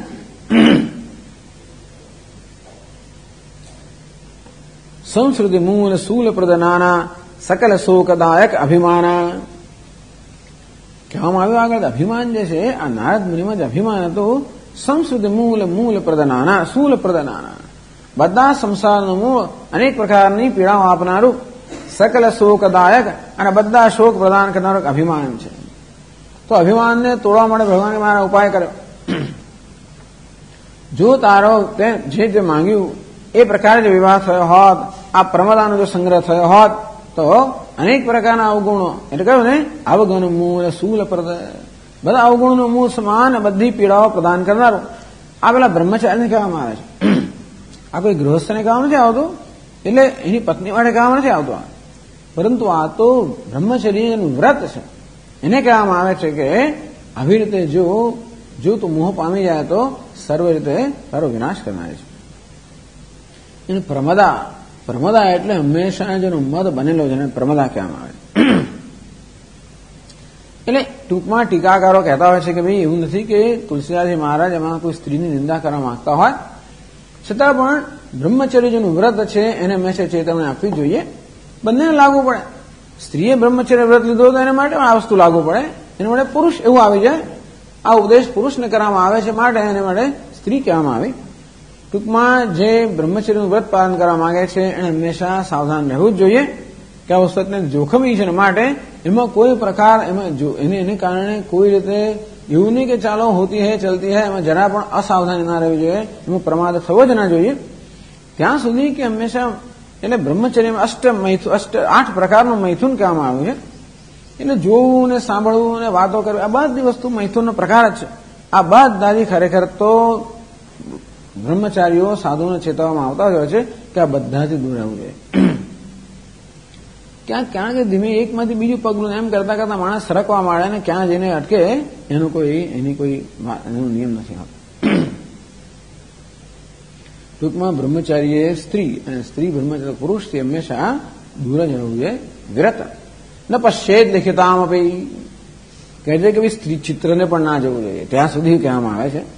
સંસ્કૃતિ મૂળ શૂલ પ્રદ નાના, સકલ શોકદાયક અભિમાના. કહેવામાં આવ્યું આગળ અભિમાન જે છે આ નારદ મુનિમાં જ અભિમાન હતું. સંસ્કૃતિ મૂળ મૂળ પ્રદનાના, શૂલ પ્રદનાના, બધા સંસારનું મૂળ, અનેક પ્રકારની પીડાઓ આપનારું, સકલ શોકદાયક અને બધા શોક પ્રદાન કરનારું અભિમાન છે. તો અભિમાનને તોડવા માટે ભગવાને મારા ઉપાય કર્યો. જો તારો તે જે માંગ્યું એ પ્રકારે જો વિવાહ થયો હોત, આ પ્રમદાનો જો સંગ્રહ થયો હોત તો અનેક પ્રકારના અવગુણો એટલે કહ્યું ને અવગુણ મૂળ શૂલ પ્રદ, બધા અવગુણનું મૂળ સમાન બધી પીડાઓ પ્રદાન કરનારું. આ પેલા બ્રહ્મચારીને કહેવામાં આવે છે. આ કોઈ ગૃહસ્થને કહેવામાં નથી આવતું, એટલે એની પત્ની માટે કહેવામાં નથી આવતું. પરંતુ આ તો બ્રહ્મચર્યનું વ્રત છે. એને કહેવામાં આવે છે કે આવી રીતે જો તું મોહ પામી જાય તો સર્વ રીતે તારો વિનાશ કરનાર છે. એને પ્રમદા એટલે હંમેશા જેનો મદ બનેલો છે એને પ્રમદા કહેવામાં આવે છે. એટલે ટૂંકમાં ટીકાકારો કહેતા હોય છે કે ભાઈ એવું નથી કે તુલસીદાસજી મહારાજ એમાં કોઈ સ્ત્રીની નિંદા કરવા માંગતા હોય, છતાં પણ બ્રહ્મચર્ય જેનું વ્રત છે એને હંમેશા ચેતવણી આપવી જોઈએ. બંનેને લાગુ પડે. સ્ત્રીએ બ્રહ્મચર્ય વ્રત લીધો તો એને માટે આ વસ્તુ લાગુ પડે, એના માટે પુરુષ એવું આવી જાય. આ ઉપદેશ પુરુષને કરવામાં આવે છે માટે એને માટે સ્ત્રી કહેવામાં આવી. ટૂંકમાં જે બ્રહ્મચર્યનું વ્રત પાલન કરવા માંગે છે એને હંમેશા સાવધાન રહેવું જ જોઈએ કે આ વસ્તુને જોખમી છે માટે એમાં કોઈ પ્રકાર એને કારણે કોઈ રીતે એવું નહીં કે ચાલો હોતી હૈ ચલતી હૈ, એમાં જરા પણ અસાવધાની ના રહેવી જોઈએ, એમાં પ્રમાદ થવો જ ના જોઈએ. ત્યાં સુધી કે હંમેશા એટલે બ્રહ્મચર્યમાં 8 પ્રકારનું મૈથુન કહેવામાં આવ્યું છે. એટલે જોવું ને સાંભળવું ને વાતો કરવી આ બધી વસ્તુ મૈથુનનો પ્રકાર જ છે. આ બધાથી ખરેખર તો બ્રહ્મચારીઓ સાધુને ચેતવવામાં આવતા હોય છે કે આ બધાથી દૂર રહેવું જોઈએ. ક્યાં કે ધીમે એકમાંથી બીજું પગલું એમ કરતા કરતા માણસ સરકવા માંડે ને ક્યાં જઈને અટકે એનો એનો નિયમ નથી હોતો. ટૂંકમાં બ્રહ્મચારીએ સ્ત્રી અને સ્ત્રી બ્રહ્મચારી પુરુષથી હંમેશા દૂર જ રહેવું જોઈએ, વિરત ન પશ્ચેદ લિખિતામ આપી કહે છે કે સ્ત્રી ચિત્રને પણ ના જવું જોઈએ, ત્યાં સુધી કહેવામાં આવે છે.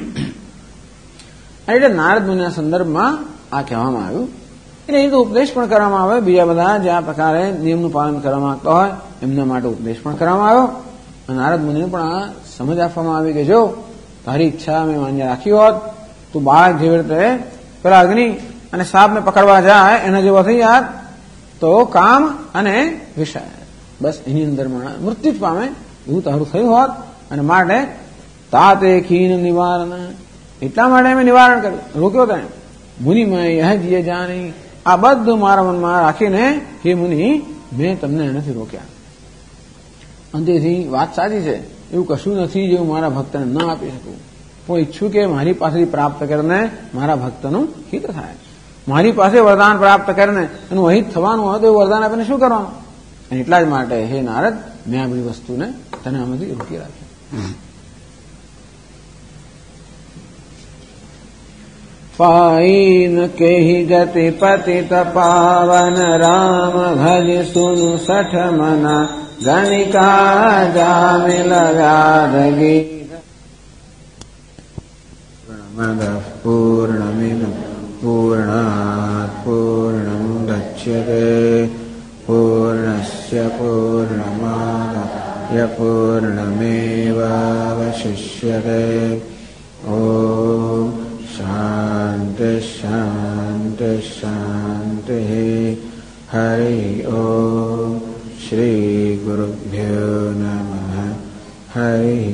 એટલે નારદ મુનિના સંદર્ભમાં આ કહેવામાં આવ્યું. એટલે એ તો ઉપદેશ પણ કરવામાં આવે, બીજા બધા જે આ પ્રકારે નિયમનું પાલન કરવા માંગતા હોય એમના માટે ઉપદેશ પણ કરવામાં આવ્યો. અને નારદ મુનિને પણ આ સમજ આપવામાં આવી કે જો તારી ઈચ્છા મેં માન્ય રાખી હોત, તું બાળક જેવી રીતે પેલા અગ્નિ અને સાપને પકડવા જાય એના જેવો થઈ જાત તો કામ અને વિષય બસ એની અંદર મૃત્યુ જ પામે એવું તારું થયું હોત. અને માટે તાતે ખીન નિવારણ, એટલા માટે મેં નિવારણ કર્યું, રોક્યો તેને. મુનિમય યહ જીએ જાણી, આ બધું મારા મનમાં રાખીને હે મુનિ મેં તમને એનાથી રોક્યા. અંતેથી વાત સાચી છે, એવું કશું નથી જેવું મારા ભક્તને ન આપી શકું. હું ઈચ્છું કે મારી પાસેથી પ્રાપ્ત કરીને મારા ભક્તનું હિત થાય. મારી પાસે વરદાન પ્રાપ્ત કરીને એનું અહિત થવાનું હોય તો એવું વરદાન આપીને શું કરવાનું? એટલા જ માટે હે નારદ મેં આ બધી વસ્તુને તને આમાંથી રોકી રાખી. પાઈન કેહી ગતિ પતિત પાવન રામ ભજ સુનુ સઠ મના ગણિકા જામિલ વ્યાધગી પૂર્ણમિદં પૂર્ણાત પૂર્ણં દચ્યતે પૂર્ણસ્ય પૂર્ણમાદાય પૂર્ણમેવાવશિષ્યતે. ઓમ શાંતિ શાંતિ શાંતિ. હરિ ઓમ શ્રી ગુરુભ્યો નમઃ. હરિ